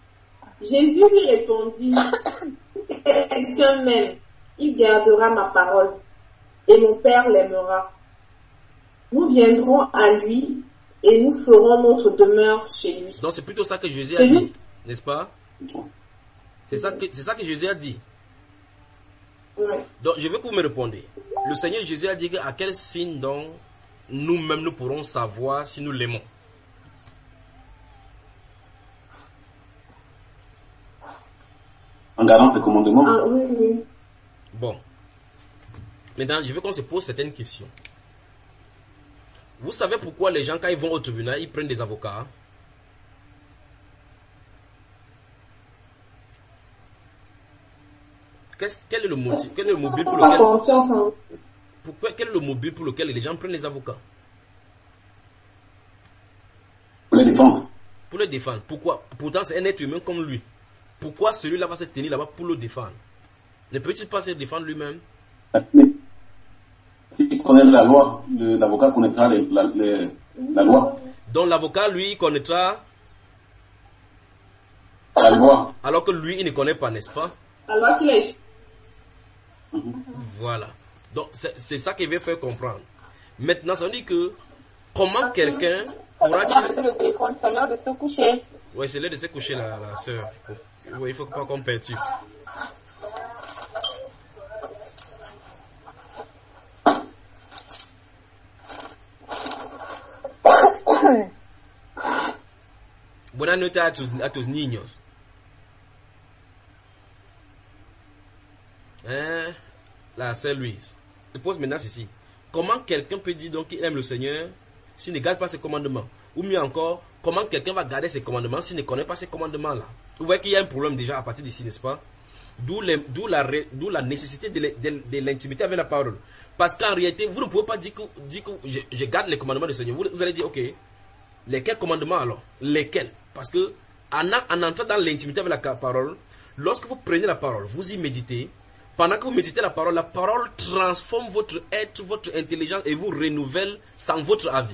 Jésus lui répondit, si quelqu'un m'aime, il gardera ma parole, et mon Père l'aimera. Nous viendrons à lui, et nous ferons notre demeure chez lui. Donc c'est plutôt ça que Jésus a C'est dit, lui. n'est-ce pas? C'est ça que c'est ça que Jésus a dit. Ouais. Donc je veux que vous me répondez. Le Seigneur Jésus a dit que à quel signe donc nous-mêmes nous pourrons savoir si nous l'aimons. En gardant ses commandements. Ah oui, oui. Bon. Maintenant, je veux qu'on se pose certaines questions. Vous savez pourquoi les gens, quand ils vont au tribunal, ils prennent des avocats? Qu'est-ce- Quel est le motif? Quel est le mobile pour Pas lequel, confiance en pourquoi, quel est le mobile pour lequel les gens prennent les avocats? Pour les défendre. Pour le défendre. Pourquoi? Pourtant, c'est un être humain comme lui. Pourquoi celui-là va se tenir là-bas pour le défendre? Ne peut-il pas se défendre lui-même? S'il connaît la loi, le- l'avocat connaîtra les- la, les- la loi. Donc l'avocat, lui, il connaîtra, La loi. alors que lui, il ne connaît pas, n'est-ce pas? alors qu'il est. Voilà. Donc c'est c'est ça qu'il veut faire comprendre. Maintenant, ça veut dire que comment quelqu'un pourra-t-il... Le téléphone, c'est l'heure de se coucher. Oui, c'est l'heure de se coucher, la, la soeur. Oui, il faut pas qu'on perturbe. Buenas noches a tus, a tus niños. Hein? La sœur Louise. Je pose maintenant ceci. Comment quelqu'un peut dire donc qu'il aime le Seigneur s'il ne garde pas ses commandements? Ou mieux encore, comment quelqu'un va garder ses commandements s'il ne connaît pas ces commandements-là? Vous voyez qu'il y a un problème déjà à partir d'ici, n'est-ce pas? D'où les- d'où la, ré- d'où la nécessité de, l'in- de- de l'intimité avec la parole. Parce qu'en réalité, vous ne pouvez pas dire que, dire que je, je garde les commandements du Seigneur. Vous, vous allez dire, ok, lesquels commandements alors? Lesquels? Parce que en, a- en entrant dans l'intimité avec la ca- parole, lorsque vous prenez la parole, vous y méditez. Pendant que vous méditez la parole, la parole transforme votre être, votre intelligence et vous renouvelle sans votre avis.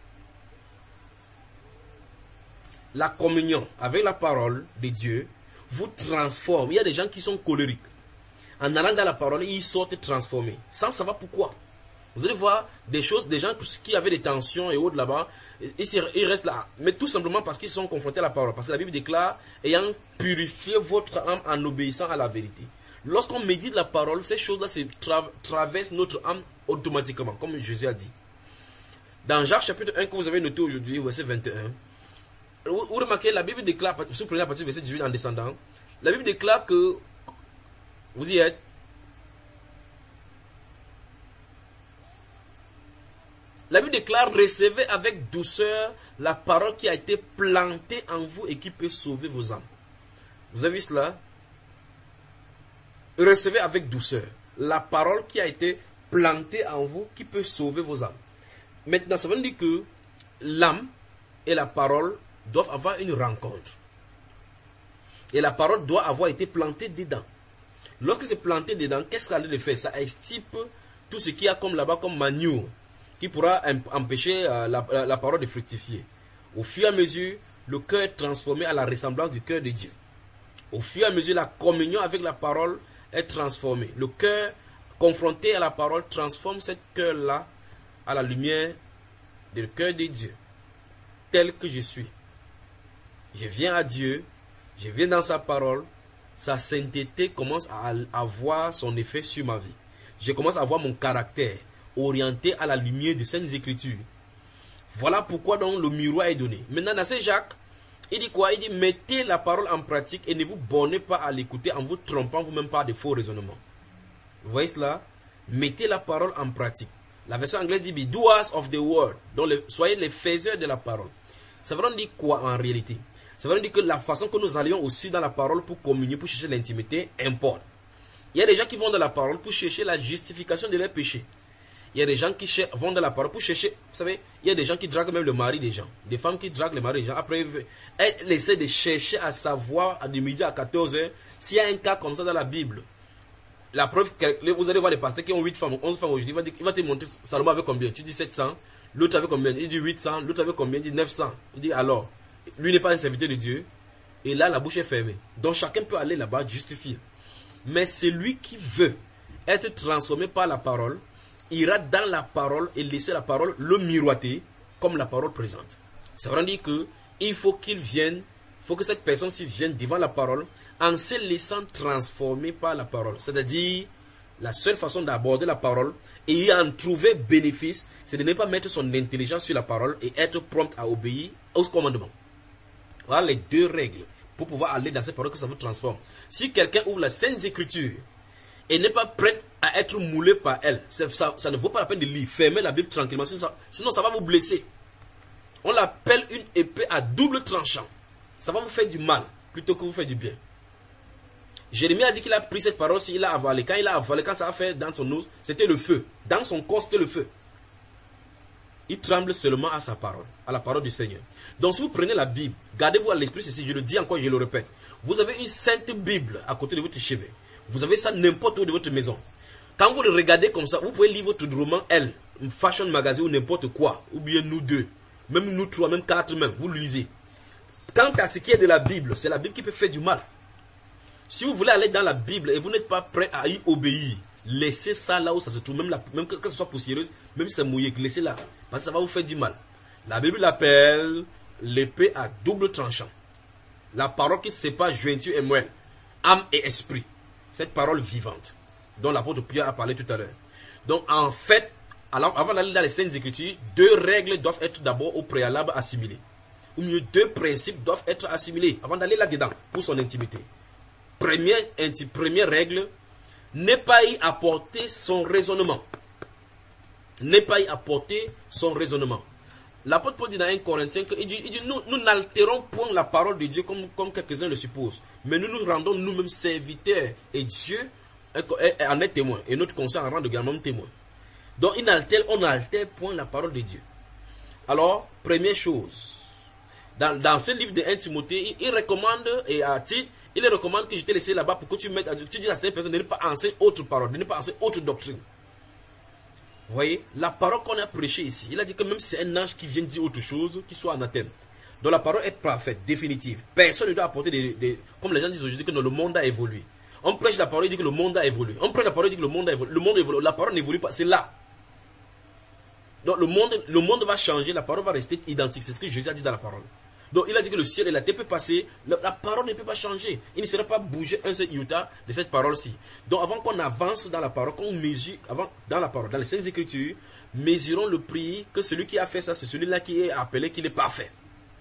La communion avec la parole de Dieu vous transforme. Il y a des gens qui sont colériques. En allant dans la parole, ils sortent transformés, sans savoir pourquoi. Vous allez voir des choses, des gens qui avaient des tensions et autres là-bas, ils, ils restent là. Mais tout simplement parce qu'ils sont confrontés à la parole. Parce que la Bible déclare, ayant purifié votre âme en obéissant à la vérité. Lorsqu'on médite la parole, ces choses-là se tra traversent notre âme automatiquement, comme Jésus a dit. Dans Jacques chapitre un que vous avez noté aujourd'hui, verset vingt et un, vous, vous remarquez, la Bible déclare, si vous prenez à partir du verset dix-huit en descendant, la Bible déclare que, vous y êtes, la Bible déclare, recevez avec douceur la parole qui a été plantée en vous et qui peut sauver vos âmes. Vous avez vu cela? Recevez avec douceur la parole qui a été plantée en vous qui peut sauver vos âmes. Maintenant, ça veut dire que l'âme et la parole doivent avoir une rencontre. Et la parole doit avoir été plantée dedans. Lorsque c'est planté dedans, qu'est-ce qu'elle a de faire? Ça extirpe tout ce qu'il y a comme là-bas, comme manure, qui pourra empêcher euh, la, la, la parole de fructifier. Au fur et à mesure, le cœur est transformé à la ressemblance du cœur de Dieu. Au fur et à mesure, la communion avec la parole est transformée. Le cœur confronté à la parole transforme ce cœur-là à la lumière du cœur de Dieu, tel que je suis. Je viens à Dieu, je viens dans sa parole, sa sainteté commence à avoir son effet sur ma vie. Je commence à voir mon caractère orienté à la lumière des Saintes Écritures. Voilà pourquoi donc le miroir est donné. Maintenant dans Saint Jacques, il dit quoi? Il dit mettez la parole en pratique et ne vous bornez pas à l'écouter en vous trompant vous-même par de faux raisonnements. Vous voyez cela? Mettez la parole en pratique. La version anglaise dit be doers of the word. Donc le, soyez les faiseurs de la parole. Ça veut dire quoi en réalité? Ça veut dire que la façon que nous allions aussi dans la parole pour communier, pour chercher l'intimité, importe. Il y a des gens qui vont dans la parole pour chercher la justification de leurs péchés. Il y a des gens qui vont dans la parole pour chercher, vous savez, il y a des gens qui draguent même le mari des gens. Des femmes qui draguent le mari des gens. Après, elles essaient de chercher à savoir, à de midi à quatorze heures, s'il y a un cas comme ça dans la Bible. La preuve, vous allez voir des pasteurs qui ont huit femmes, onze femmes aujourd'hui. Il va te montrer Salomon avait combien? Tu dis sept cents. L'autre avait combien? Il dit huit cents. L'autre avait combien? Il dit neuf cents. Il dit alors, lui n'est pas un serviteur de Dieu. Et là, la bouche est fermée. Donc chacun peut aller là-bas justifier. Mais celui qui veut être transformé par la parole, ira dans la parole et laisser la parole le miroiter comme la parole présente. Ça veut dire que il faut qu'il vienne, il faut que cette personne-ci vienne devant la parole en se laissant transformer par la parole. C'est-à-dire, la seule façon d'aborder la parole et y en trouver bénéfice, c'est de ne pas mettre son intelligence sur la parole et être prompt à obéir aux commandements. Voilà les deux règles pour pouvoir aller dans cette parole que ça vous transforme. Si quelqu'un ouvre la Sainte Écriture et n'est pas prêt à être moulé par elle, ça, ça, ça ne vaut pas la peine de lire. Fermez la Bible tranquillement, sinon ça, sinon ça va vous blesser. On l'appelle une épée à double tranchant. Ça va vous faire du mal plutôt que vous faire du bien. Jérémie a dit qu'il a pris cette parole, il a avalé. Quand il a avalé, quand ça a fait dans son os, c'était le feu. Dans son corps, c'était le feu. Il tremble seulement à sa parole, à la parole du Seigneur. Donc si vous prenez la Bible, gardez-vous à l'esprit ceci, je le dis encore, je le répète. Vous avez une sainte Bible à côté de votre chevet. Vous avez ça n'importe où de votre maison. Quand vous le regardez comme ça, vous pouvez lire votre roman Elle, Fashion Magazine ou n'importe quoi. Ou bien nous deux, même nous trois, même quatre même, vous le lisez. Quant à ce qui est de la Bible, c'est la Bible qui peut faire du mal. Si vous voulez aller dans la Bible et vous n'êtes pas prêt à y obéir, laissez ça là où ça se trouve, même, la, même que, que ce soit poussiéreuse, même si c'est mouillé, laissez là, parce que ça va vous faire du mal. La Bible l'appelle l'épée à double tranchant. La parole qui sépare jointure et moelle, âme et esprit. Cette parole vivante, dont l'apôtre Pierre a parlé tout à l'heure. Donc en fait, avant d'aller dans les Saintes Écritures, deux règles doivent être d'abord au préalable assimilées. Ou mieux, deux principes doivent être assimilés avant d'aller là-dedans pour son intimité. Première, première règle, ne pas y apporter son raisonnement. Ne pas y apporter son raisonnement. L'apôtre Paul dit dans un Corinthiens, il dit, il dit nous, nous n'altérons point la parole de Dieu comme, comme quelques-uns le supposent. Mais nous nous rendons nous-mêmes serviteurs et Dieu en est témoin. Et notre conscience en rend également témoin. Donc il n'altère, on n'altère point la parole de Dieu. Alors, première chose, dans, dans ce livre de un Timothée, il, il recommande, et à titre, il recommande que je t'ai laissé là-bas pour que tu mettes, tu dises à cette personne de ne pas enseigner autre parole, de ne pas enseigner autre doctrine. Vous voyez, la parole qu'on a prêchée ici, il a dit que même si c'est un ange qui vient dire autre chose, qu'il soit anathème. Donc la parole est parfaite, définitive. Personne ne doit apporter des, des... Comme les gens disent aujourd'hui que le monde a évolué. On prêche la parole, il dit que le monde a évolué. On prêche la parole, il dit que le monde a évolué. Le monde évolue. La parole n'évolue pas, c'est là. Donc le monde, le monde va changer, la parole va rester identique. C'est ce que Jésus a dit dans la parole. Donc il a dit que le ciel et la terre peuvent passer, la, la parole ne peut pas changer. Il ne sera pas bougé un seul iota de cette parole-ci. Donc avant qu'on avance dans la parole, qu'on mesure, avant, dans la parole, dans les Saintes Écritures, mesurons le prix que celui qui a fait ça, c'est celui-là qui est appelé, qu'il est parfait.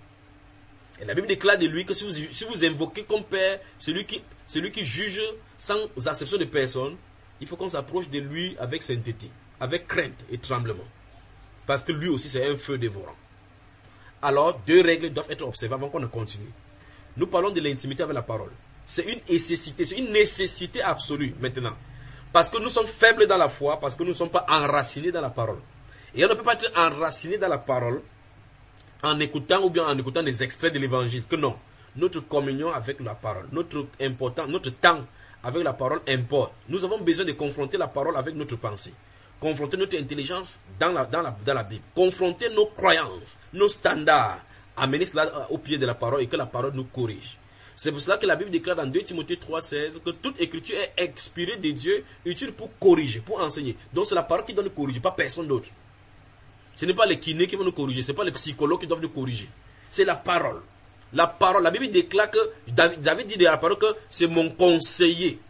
Et la Bible déclare de lui que si vous, si vous invoquez comme Père, celui qui, celui qui juge sans acception de personne, il faut qu'on s'approche de lui avec sainteté, avec crainte et tremblement. Parce que lui aussi c'est un feu dévorant. Alors, deux règles doivent être observées avant qu'on ne continue. Nous parlons de l'intimité avec la parole. C'est une nécessité, c'est une nécessité absolue maintenant. Parce que nous sommes faibles dans la foi, parce que nous ne sommes pas enracinés dans la parole. Et on ne peut pas être enraciné dans la parole en écoutant ou bien en écoutant des extraits de l'évangile. Que non. Notre communion avec la parole, notre, important, notre temps avec la parole importe. Nous avons besoin de confronter la parole avec notre pensée. Confronter notre intelligence dans la, dans, la, dans la Bible. Confronter nos croyances, nos standards. Amener cela au pied de la parole et que la parole nous corrige. C'est pour cela que la Bible déclare dans deux Timothée trois seize que toute écriture est inspirée de Dieu, utile pour corriger, pour enseigner. Donc c'est la parole qui doit nous corriger, pas personne d'autre. Ce n'est pas les kinés qui vont nous corriger, ce n'est pas les psychologues qui doivent nous corriger. C'est la parole. La parole, la Bible déclare que, David dit de la parole que c'est mon conseiller.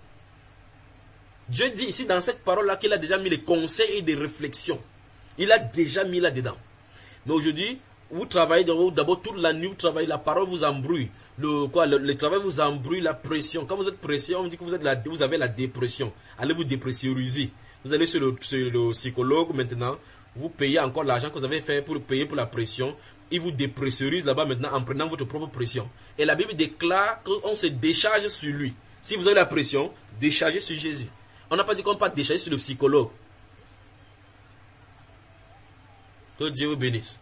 Dieu dit ici dans cette parole-là qu'il a déjà mis les conseils et des réflexions. Il a déjà mis là-dedans. Mais aujourd'hui, vous travaillez d'abord toute la nuit, vous travaillez, la parole vous embrouille. Le, quoi, le, le travail vous embrouille, la pression. Quand vous êtes pressé, on dit que vous, êtes la, vous avez la dépression. Allez vous dépressuriser. Vous allez sur le, sur le psychologue maintenant, vous payez encore l'argent que vous avez fait pour payer pour la pression. Il vous dépressurise là-bas maintenant en prenant votre propre pression. Et la Bible déclare qu'on se décharge sur lui. Si vous avez la pression, déchargez sur Jésus. On n'a pas dit qu'on ne peut pas décharger sur le psychologue. Que Dieu vous bénisse.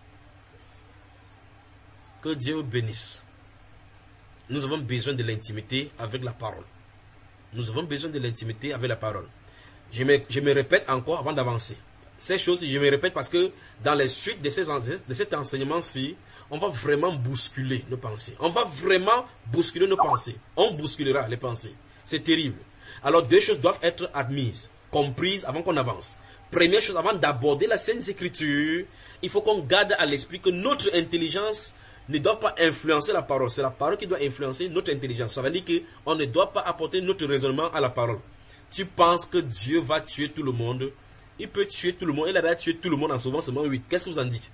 Que Dieu vous bénisse. Nous avons besoin de l'intimité avec la parole. Nous avons besoin de l'intimité avec la parole. Je me, je me répète encore avant d'avancer. ces choses, je me répète parce que dans les suites de, ces, de cet enseignement-ci, on va vraiment bousculer nos pensées. On va vraiment bousculer nos pensées. On bousculera les pensées. C'est terrible. Alors, deux choses doivent être admises, comprises avant qu'on avance. Première chose, avant d'aborder la Sainte Écriture, il faut qu'on garde à l'esprit que notre intelligence ne doit pas influencer la parole. C'est la parole qui doit influencer notre intelligence. Ça veut dire qu'on ne doit pas apporter notre raisonnement à la parole. Tu penses que Dieu va tuer tout le monde. Il peut tuer tout le monde. Il a déjà tué tout le monde en sauvant seulement huit. Qu'est-ce que vous en dites?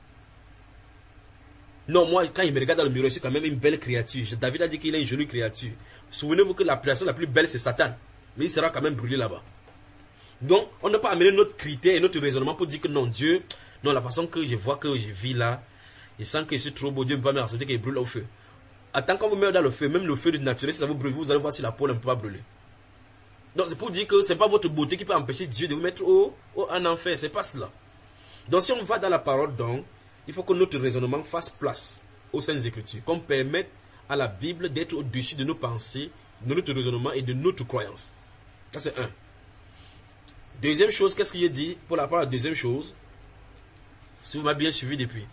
Non, moi, quand il me regarde dans le miroir, c'est quand même une belle créature. David a dit qu'il est une jolie créature. Souvenez-vous que la personne la plus belle, c'est Satan. Mais il sera quand même brûlé là-bas. Donc, on ne peut pas amener notre critère et notre raisonnement pour dire que non, Dieu, non, la façon que je vois que je vis là, je sens que je suis trop beau, Dieu ne peut pas m'accepter qu'il brûle au feu. Attends, quand vous mettez dans le feu, même le feu du naturel, si ça vous brûle, vous allez voir si la peau ne peut pas brûler. Donc, c'est pour dire que ce n'est pas votre beauté qui peut empêcher Dieu de vous mettre au, au, en enfer. Ce n'est pas cela. Donc, si on va dans la parole, donc, il faut que notre raisonnement fasse place aux Saintes Écritures, qu'on permette à la Bible d'être au-dessus de nos pensées, de notre raisonnement et de notre croyance. Ça, c'est un. Deuxième chose, qu'est-ce qu'il dit pour la part de la deuxième chose? Si vous m'avez bien suivi depuis.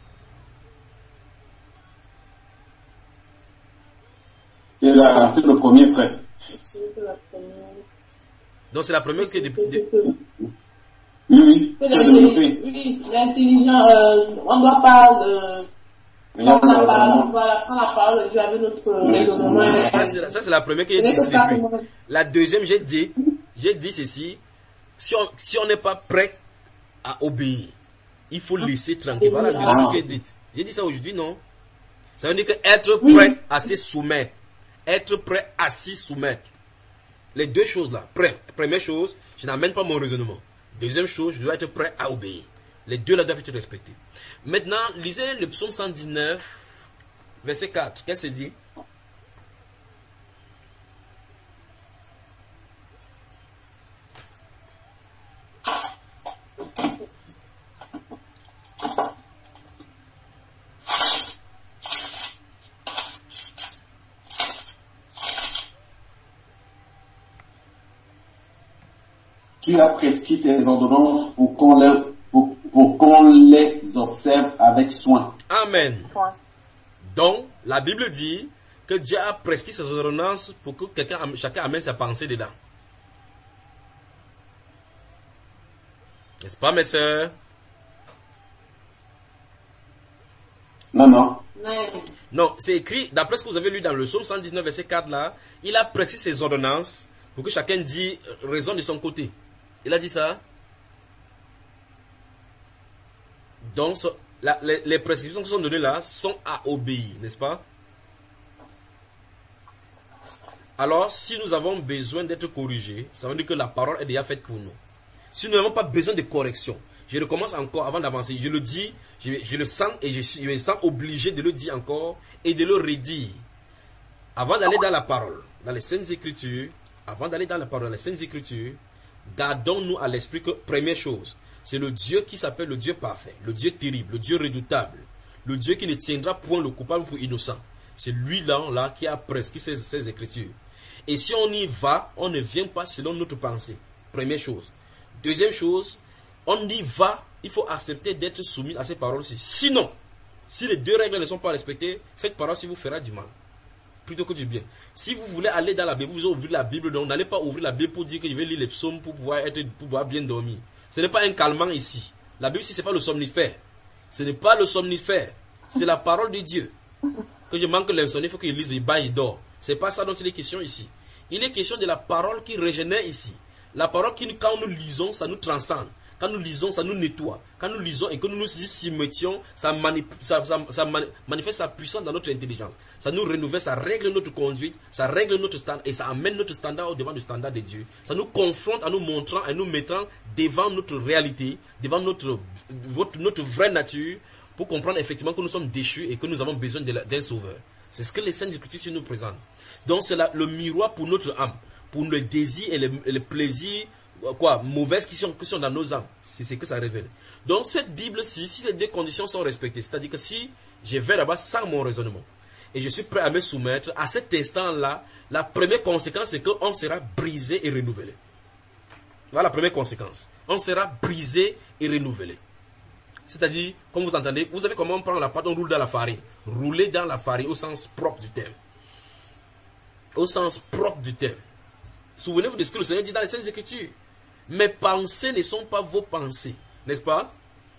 C'est le premier frère. Donc c'est la première que... De, de... Oui, oui. Oui, l'intelligence, euh, on ne doit pas... Euh, prendre la parole, voilà, prendre la parole de Dieu avec notre raisonnement. Ça, c'est la première que j'ai dit depuis. La deuxième, j'ai dit, j'ai dit ceci. Si on si on n'est pas prêt à obéir, il faut laisser tranquille. Voilà la deuxième chose que j'ai dit. J'ai dit ça aujourd'hui, non? Ça veut dire que être prêt à se soumettre. Être prêt à s'y soumettre. Les deux choses là. Prêt. Première chose, je n'amène pas mon raisonnement. Deuxième chose, je dois être prêt à obéir. Les deux là doivent être respectés. Maintenant, lisez le psaume cent dix-neuf, verset quatre. Qu'est-ce que c'est dit? Tu as prescrit tes ordonnances pour qu'on les, pour, pour qu'on les observe avec soin. Amen. Donc, la Bible dit que Dieu a prescrit ses ordonnances pour que quelqu'un, chacun amène sa pensée dedans. N'est-ce pas, mes sœurs? Non, non. Non, c'est écrit, d'après ce que vous avez lu dans le psaume cent dix-neuf, verset quatre, là, il a prescrit ses ordonnances pour que chacun dise raison de son côté. Il a dit ça. Donc, la, les, les prescriptions qui sont données là sont à obéir, n'est-ce pas? Alors, si nous avons besoin d'être corrigés, ça veut dire que la parole est déjà faite pour nous. Si nous n'avons pas besoin de correction, je recommence encore avant d'avancer. Je le dis, je, je le sens et je, je me sens obligé de le dire encore et de le redire. Avant d'aller dans la parole, dans les Saintes Écritures, avant d'aller dans la parole, dans les Saintes Écritures, gardons-nous à l'esprit que, première chose, c'est le Dieu qui s'appelle le Dieu parfait, le Dieu terrible, le Dieu redoutable, le Dieu qui ne tiendra point le coupable pour innocent. C'est lui-là là, qui a prescrit ces, ces Écritures. Et si on y va, on ne vient pas selon notre pensée. Première chose. Deuxième chose, on y va, il faut accepter d'être soumis à ces paroles-ci. Sinon, si les deux règles ne sont pas respectées, cette parole-ci vous fera du mal. Plutôt que du bien. Si vous voulez aller dans la Bible, vous ouvrez la Bible, donc n'allez pas ouvrir la Bible pour dire que je vais lire les psaumes pour pouvoir, être, pour pouvoir bien dormir. Ce n'est pas un calmant ici. La Bible ici, ce n'est pas le somnifère. Ce n'est pas le somnifère. C'est la parole de Dieu. Que je manque l'insomnie, il faut qu'il lise, il bat, il dort. Ce n'est pas ça dont il est question ici. Il est question de la parole qui régénère ici. La parole qui, quand nous lisons, ça nous transcende. Quand nous lisons, ça nous nettoie. Quand nous lisons et que nous nous y soumettions, ça, ça, ça, ça manifeste sa puissance dans notre intelligence. Ça nous renouvelle, ça règle notre conduite, ça règle notre standard et ça amène notre standard au devant du standard de Dieu. Ça nous confronte en nous montrant et nous mettant devant notre réalité, devant notre, votre, notre vraie nature, pour comprendre effectivement que nous sommes déchus et que nous avons besoin d'un sauveur. C'est ce que les Saintes Écritures nous présentent. Donc c'est le miroir pour notre âme, pour les désirs et les, et les plaisirs quoi, mauvaises qui sont, qui sont dans nos âmes. C'est ce que ça révèle. Donc cette Bible-ci, si les deux conditions sont respectées, c'est-à-dire que si je vais là-bas sans mon raisonnement, et je suis prêt à me soumettre, à cet instant-là, la première conséquence, c'est qu'on sera brisé et renouvelé. Voilà la première conséquence. On sera brisé et renouvelé. C'est-à-dire, comme vous entendez, vous savez comment on prend la pâte, on roule dans la farine. Rouler dans la farine au sens propre du terme. Au sens propre du terme. Souvenez-vous de ce que le Seigneur dit dans les Saintes Écritures. Mes pensées ne sont pas vos pensées. N'est-ce pas?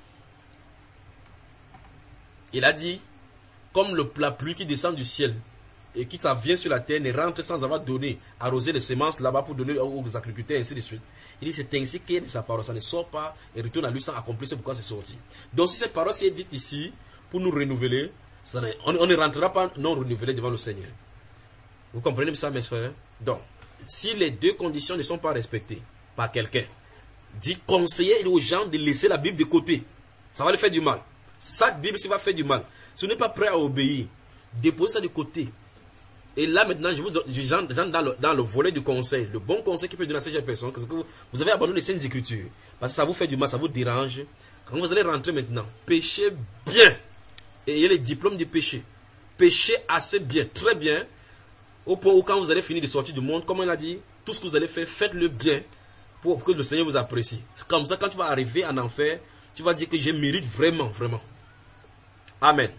Il a dit, comme le, la pluie qui descend du ciel et qui vient sur la terre ne rentre sans avoir donné, arrosé les semences là-bas pour donner aux agriculteurs et ainsi de suite. Il dit, c'est ainsi que de sa parole, ça ne sort pas et retourne à lui sans accomplir ce pourquoi c'est sorti. Donc si cette parole est dite ici pour nous renouveler, ça ne, on, on ne rentrera pas non renouvelé devant le Seigneur. Vous comprenez ça, mes frères? Donc, si les deux conditions ne sont pas respectées par quelqu'un, dit conseiller aux gens de laisser la Bible de côté. Ça va lui faire du mal. Ça, Bible, ça va faire du mal. Si vous n'êtes pas prêt à obéir, déposez ça de côté. Et là, maintenant, je vous j'entre dans le, dans le volet du conseil. Le bon conseil qui peut donner à cette personne, c'est que vous, vous avez abandonné les Saintes Écritures. Parce que ça vous fait du mal, ça vous dérange. Quand vous allez rentrer maintenant, péchez bien. Et ayez les diplômes du péché. Péchez assez bien, très bien. Au point où quand vous allez finir de sortir du monde, comme on l'a dit, tout ce que vous allez faire, faites-le bien pour que le Seigneur vous apprécie. C'est comme ça, quand tu vas arriver en enfer, tu vas dire que je mérite vraiment, vraiment. Amen.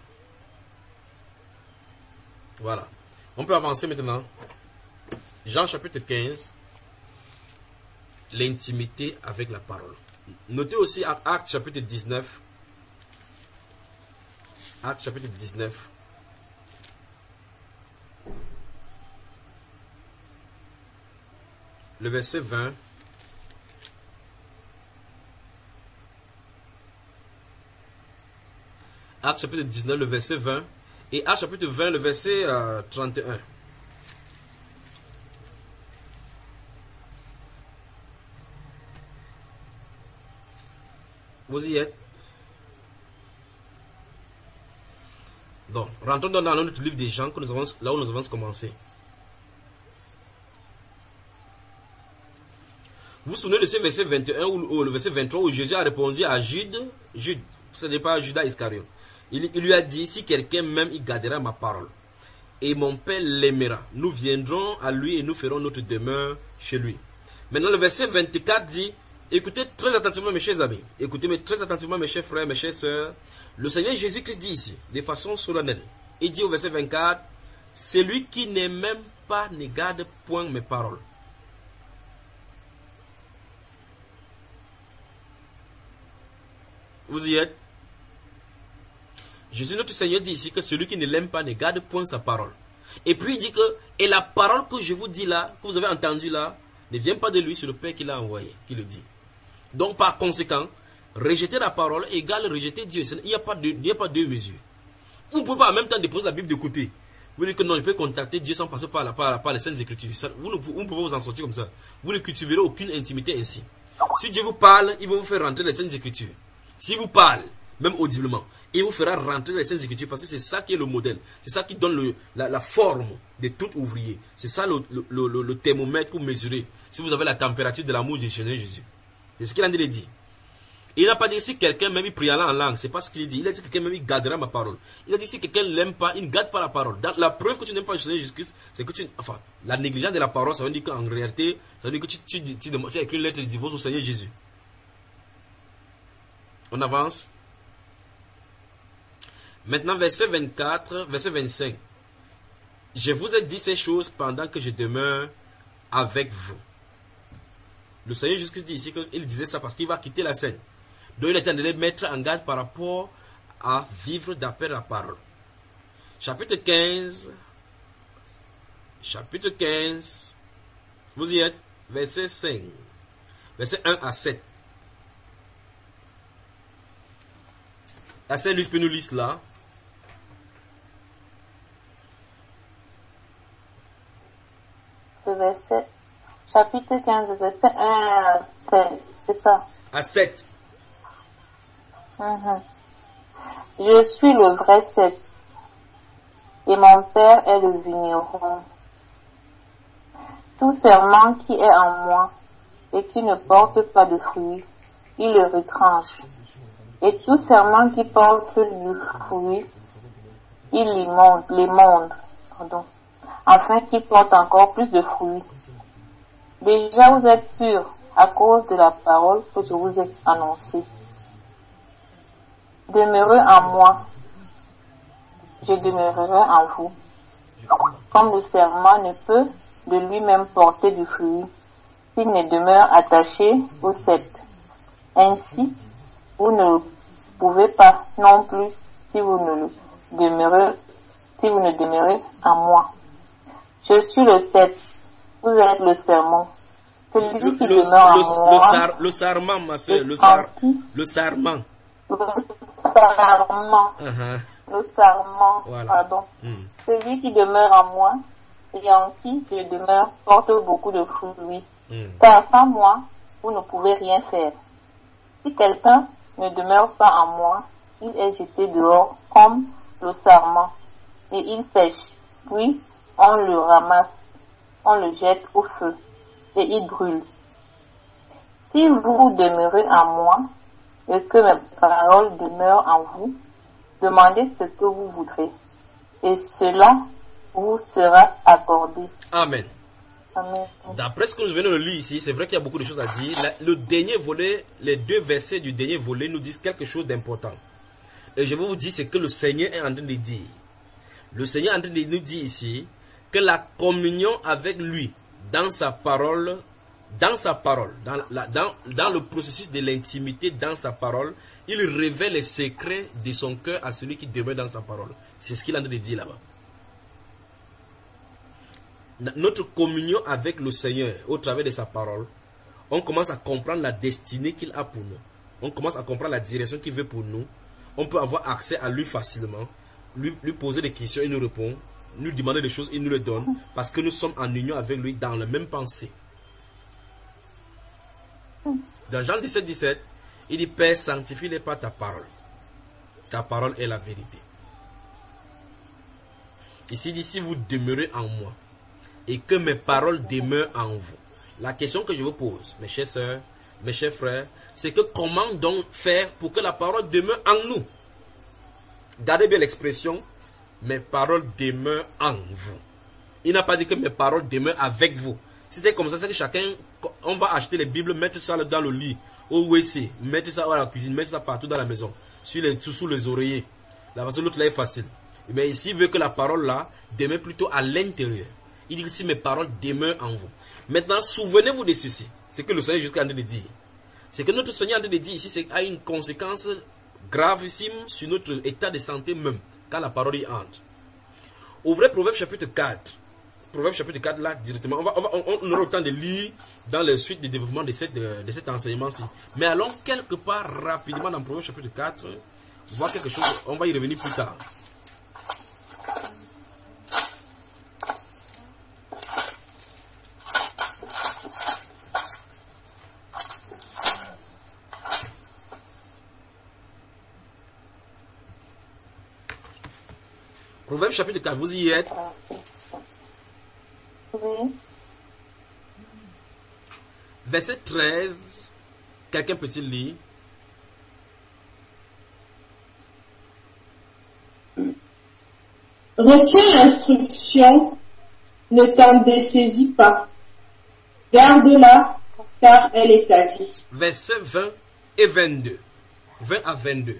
Voilà. On peut avancer maintenant. Jean chapitre quinze. L'intimité avec la parole. Notez aussi Actes chapitre dix-neuf. Actes chapitre dix-neuf. Le verset vingt. Actes chapitre dix-neuf, le verset vingt. Et Actes chapitre vingt, le verset euh, trente et un. Vous y êtes? Donc, rentrons dans notre livre des Jean, que nous avons, là où nous avons commencé. Vous vous souvenez de ce verset vingt et un, ou, ou le verset vingt-trois, où Jésus a répondu à Jude, Jude, ce n'est pas Judas Iscariote. Il, il lui a dit, si quelqu'un m'aime, il gardera ma parole. Et mon Père l'aimera. Nous viendrons à lui et nous ferons notre demeure chez lui. Maintenant, le verset vingt-quatre dit, écoutez très attentivement mes chers amis, écoutez très attentivement mes chers frères, mes chères sœurs. Le Seigneur Jésus-Christ dit ici, de façon solennelle, il dit au verset vingt-quatre, celui qui ne m'aime pas ne garde point mes paroles. Vous y êtes? Jésus notre Seigneur dit ici que celui qui ne l'aime pas ne garde point sa parole. Et puis il dit que, et la parole que je vous dis là, que vous avez entendue là, ne vient pas de lui, c'est le Père qui l'a envoyé, qui le dit. Donc par conséquent, rejeter la parole égale rejeter Dieu. Il n'y a pas de, il n'y a pas deux mesures. Vous ne pouvez pas en même temps déposer la Bible de côté. Vous dites que non, je peux contacter Dieu sans passer par, la, par, par les Saintes Écritures. Ça, vous, ne, vous ne pouvez vous en sortir comme ça. Vous ne cultiverez aucune intimité ainsi. Si Dieu vous parle, il va vous faire rentrer les Saintes Écritures. S'il vous parle, même audiblement, il vous fera rentrer les Saintes Écritures parce que c'est ça qui est le modèle. C'est ça qui donne le, la, la forme de tout ouvrier. C'est ça le, le, le, le thermomètre pour mesurer si vous avez la température de l'amour du Seigneur Jésus. C'est ce qu'il a dit de dire. Il n'a pas dit si quelqu'un même il priera en langue, c'est pas ce qu'il dit. Il a dit que quelqu'un même il gardera ma parole. Il a dit si quelqu'un ne l'aime pas, il ne garde pas la parole. Dans la preuve que tu n'aimes pas le Seigneur Jésus-Christ, c'est que tu, enfin, la négligence de la parole, ça veut dire qu'en réalité, ça veut dire que tu, tu, tu, tu, tu as écrit une lettre de divorce au Seigneur Jésus. On avance. Maintenant, verset vingt-quatre, verset vingt-cinq. Je vous ai dit ces choses pendant que je demeure avec vous. Le Seigneur Jésus-Christ dit ici qu'il disait ça parce qu'il va quitter la scène. Donc il est en train de les mettre en garde par rapport à vivre d'après la parole. Chapitre quinze. Chapitre quinze. Vous y êtes. Verset cinq. Verset un à sept. La Sainte Luce peut nous lire là. Le verset, chapitre quinze, verset un à sept, c'est ça. À sept. Mm-hmm. Je suis le vrai cep, et mon Père est le vigneron. Tout serment qui est en moi et qui ne porte pas de fruits, il le retranche. Et tout serment qui porte du fruit, il l'émonde, l'émonde, pardon, afin qu'il porte encore plus de fruits. Déjà vous êtes purs à cause de la parole que je vous ai annoncée. Demeurez en moi, je demeurerai en vous. Comme le serment ne peut de lui-même porter du fruit s'il ne demeure attaché au cep. Ainsi, vous ne pouvez pas non plus si vous ne le demeurez, si vous ne demeurez en moi. Je suis le cep, vous êtes le serment. Celui Le, qui le, demeure le, en moi, le, sar, le sarment, ma soeur, le, sar, le sarment. le sarment, Uh-huh. le sarment, Voilà. pardon. Mm. Celui qui demeure en moi et en qui je demeure porte beaucoup de fruits. Mm. Car sans moi, vous ne pouvez rien faire. Si quelqu'un ne demeure pas en moi, il est jeté dehors comme le sarment et il sèche. Puis on le ramasse, on le jette au feu et il brûle. Si vous demeurez en moi et que mes paroles demeurent en vous, demandez ce que vous voudrez et cela vous sera accordé. Amen. Amen. D'après ce que nous venons de lire ici, c'est vrai qu'il y a beaucoup de choses à dire. La- Le dernier volet, les deux versets du dernier volet nous disent quelque chose d'important. Et je vais vous dire ce que le Seigneur est en train de dire. Le Seigneur est en train de nous dire ici que la communion avec lui, dans sa parole, dans sa parole, dans, la- dans, dans le processus de l'intimité, dans sa parole, il révèle les secrets de son cœur à celui qui demeure dans sa parole. C'est ce qu'il est en train de dire là-bas. Notre communion avec le Seigneur au travers de sa parole, on commence à comprendre la destinée qu'il a pour nous. On commence à comprendre la direction qu'il veut pour nous. On peut avoir accès à lui facilement, lui, lui poser des questions, il nous répond, nous demander des choses, il nous les donne, parce que nous sommes en union avec lui dans la même pensée. Dans Jean dix-sept, dix-sept, il dit, Père, sanctifie-les par ta parole. Ta parole est la vérité. Ici, il dit, si vous demeurez en moi, et que mes paroles demeurent en vous. La question que je vous pose, mes chers sœurs, mes chers frères, c'est que comment donc faire pour que la parole demeure en nous? Gardez bien l'expression, mes paroles demeurent en vous. Il n'a pas dit que mes paroles demeurent avec vous. Si c'était comme ça, c'est que chacun, on va acheter les Bibles, mettre ça dans le lit, au W C, mettre ça à la cuisine, mettre ça partout dans la maison, sur les, sous les oreillers. La façon l'autre là est facile. Mais ici, il veut que la parole là demeure plutôt à l'intérieur. Il dit que si mes paroles demeurent en vous. Maintenant, souvenez-vous de ceci. C'est que le Seigneur est jusqu'à en train de dire. C'est que notre Seigneur est en train de dire ici, c'est a une conséquence gravissime sur notre état de santé même, quand la parole y entre. Ouvrez Proverbe chapitre quatre. Proverbe chapitre quatre, là, directement. On, va, on, va, on, on aura le temps de lire dans la suite du développement de, cette, de, de cet enseignement-ci. Mais allons quelque part rapidement dans Proverbe chapitre quatre, voir quelque chose. On va y revenir plus tard. Proverbe chapitre quatre, vous y êtes? Oui. Verset treize, quelqu'un peut-il lire? Retiens l'instruction, ne t'en dessaisis pas. Garde-la, car elle est ta vie. Verset vingt et vingt-deux. vingt à vingt-deux.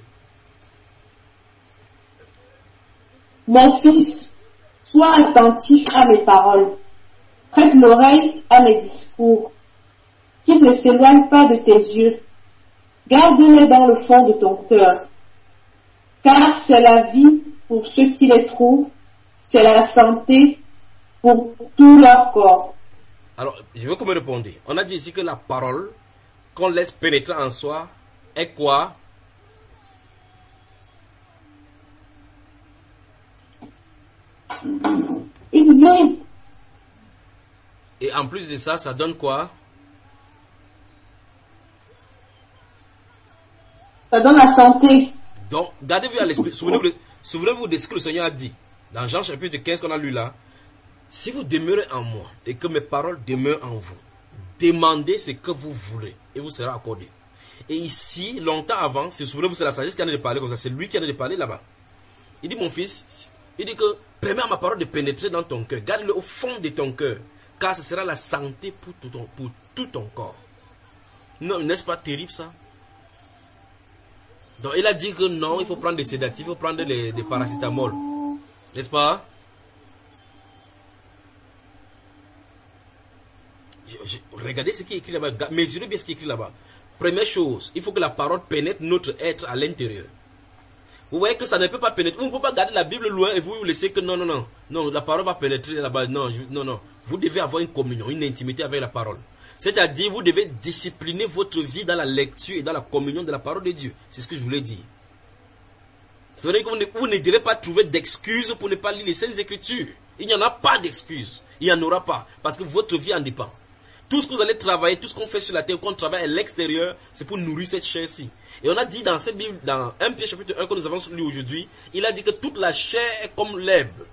Mon fils, sois attentif à mes paroles. Prête l'oreille à mes discours. Qu'ils ne s'éloignent pas de tes yeux. Garde-les dans le fond de ton cœur. Car c'est la vie pour ceux qui les trouvent. C'est la santé pour tout leur corps. Alors, je veux que vous me répondiez. On a dit ici que la parole qu'on laisse pénétrer en soi est quoi? Une vie. Et en plus de ça, ça donne quoi? Ça donne la santé. Donc, gardez-vous à l'esprit. Souvenez-vous de, souvenez-vous de ce que le Seigneur a dit. Dans Jean chapitre quinze qu'on a lu là. Si vous demeurez en moi et que mes paroles demeurent en vous, demandez ce que vous voulez et vous sera accordé. Et ici, longtemps avant, si souvenez-vous, c'est la sagesse qui en a de parler comme ça. C'est lui qui en a de parler là-bas. Il dit, mon fils, il dit que permets à ma parole de pénétrer dans ton cœur. Garde-le au fond de ton cœur. Car ce sera la santé pour tout ton, pour tout ton corps. Non, n'est-ce pas terrible ça? Donc il a dit que non, il faut prendre des sédatifs, il faut prendre des, des paracétamol. N'est-ce pas? Je, je, regardez ce qui est écrit là-bas, mesurez bien ce qui est écrit là-bas. Première chose, il faut que la parole pénètre notre être à l'intérieur. Vous voyez que ça ne peut pas pénétrer. Vous ne pouvez pas garder la Bible loin et vous vous laissez que non, non, non. Non, la parole va pénétrer là-bas. Non, je, non, non. Vous devez avoir une communion, une intimité avec la parole. C'est-à-dire, vous devez discipliner votre vie dans la lecture et dans la communion de la parole de Dieu. C'est ce que je voulais dire. Ça veut dire que vous ne, vous ne devez pas trouver d'excuses pour ne pas lire les Saintes Écritures. Il n'y en a pas d'excuses. Il n'y en aura pas. Parce que votre vie en dépend. Tout ce que vous allez travailler, tout ce qu'on fait sur la terre, qu'on travaille à l'extérieur, c'est pour nourrir cette chair-ci. Et on a dit dans cette Bible, dans un Pierre chapitre un que nous avons lu aujourd'hui, il a dit que toute la chair est comme l'herbe.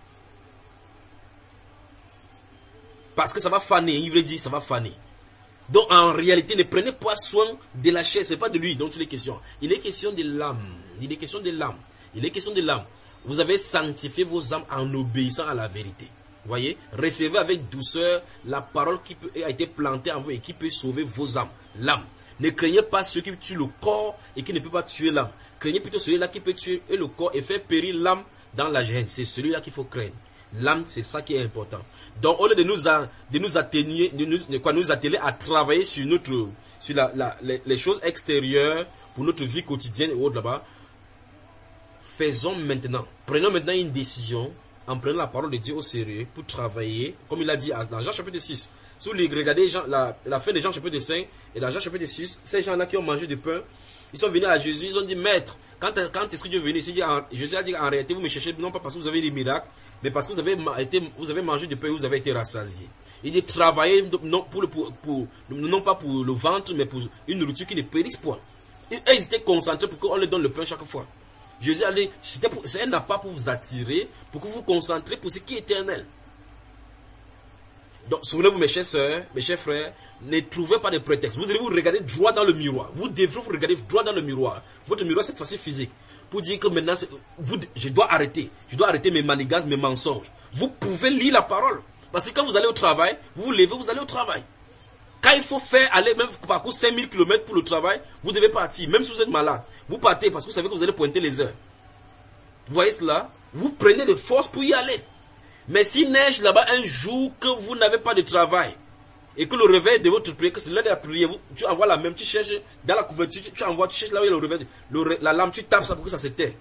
Parce que ça va faner, il veut dire ça va faner. Donc en réalité, ne prenez pas soin de la chair, ce n'est pas de lui dont il est question. Il est question de l'âme. Il est question de l'âme. Il est question de l'âme. Vous avez sanctifié vos âmes en obéissant à la vérité. Voyez, recevez avec douceur la parole qui peut, a été plantée en vous et qui peut sauver vos âmes, l'âme. Ne craignez pas ceux qui tuent le corps et qui ne peuvent pas tuer l'âme. Craignez plutôt celui-là qui peut tuer le corps et faire périr l'âme dans la gêne. C'est celui-là qu'il faut craindre. L'âme, c'est ça qui est important. Donc, au lieu de nous, a, de nous atténuer, de nous, de quoi nous atteler à travailler sur notre, sur la, la, les, les choses extérieures pour notre vie quotidienne et autres là-bas, faisons maintenant, prenons maintenant une décision en prenant la parole de Dieu au sérieux pour travailler, comme il a dit dans Jean chapitre six. Si vous regardez Jean, la, la fin de Jean chapitre cinq et dans Jean chapitre six, ces gens-là qui ont mangé du pain, ils sont venus à Jésus, ils ont dit, Maître, quand, quand est-ce que Dieu est venu ici? Jésus a dit, en réalité, vous me cherchez non pas parce que vous avez des miracles, mais parce que vous avez, été, vous avez mangé du pain et vous avez été rassasiés. Il dit, travaillez non, pour le, pour, pour, non pas pour le ventre, mais pour une nourriture qui ne périsse point. Et eux, ils étaient concentrés pour qu'on leur donne le pain chaque fois. Jésus a dit, c'est un appât pour vous attirer, pour que vous vous concentrez pour ce qui est éternel. Donc, souvenez-vous, mes chers soeurs, mes chers frères, ne trouvez pas de prétexte. Vous devez vous regarder droit dans le miroir. Vous devez vous regarder droit dans le miroir. Votre miroir, cette fois-ci physique. Pour dire que maintenant, vous, je dois arrêter. Je dois arrêter mes manigances, mes mensonges. Vous pouvez lire la parole. Parce que quand vous allez au travail, vous vous levez, vous allez au travail. Quand il faut faire aller, même parcourir cinq mille kilomètres pour le travail, vous devez partir. Même si vous êtes malade, vous partez parce que vous savez que vous allez pointer les heures. Vous voyez cela? Vous prenez de force pour y aller. Mais s'il neige là-bas un jour que vous n'avez pas de travail et que le réveil de votre prière, que c'est l'heure de la prière, vous, tu envoies la même, tu cherches dans la couverture, tu, tu envoies, tu cherches là où il y a le réveil, le, la lampe, tu tapes ça pour que ça se tait.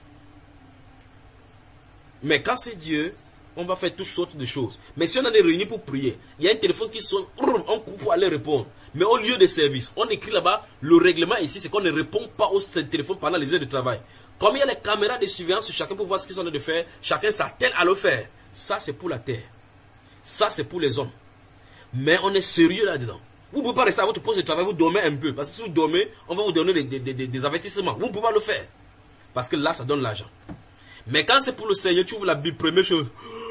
Mais quand c'est Dieu, on va faire toutes sortes de choses. Mais si on est réunis pour prier, il y a un téléphone qui sonne, on coupe pour aller répondre. Mais au lieu de service, on écrit là-bas, le règlement ici, c'est qu'on ne répond pas au téléphone pendant les heures de travail. Comme il y a les caméras de surveillance sur chacun pour voir ce qu'ils sont en train de faire, chacun s'attelle à le faire. Ça, c'est pour la terre. Ça, c'est pour les hommes. Mais on est sérieux là-dedans. Vous ne pouvez pas rester à votre poste de travail, vous dormez un peu. Parce que si vous dormez, on va vous donner des, des, des, des avertissements. Vous ne pouvez pas le faire. Parce que là, ça donne l'argent. Mais quand c'est pour le Seigneur, tu ouvres la Bible, première chose.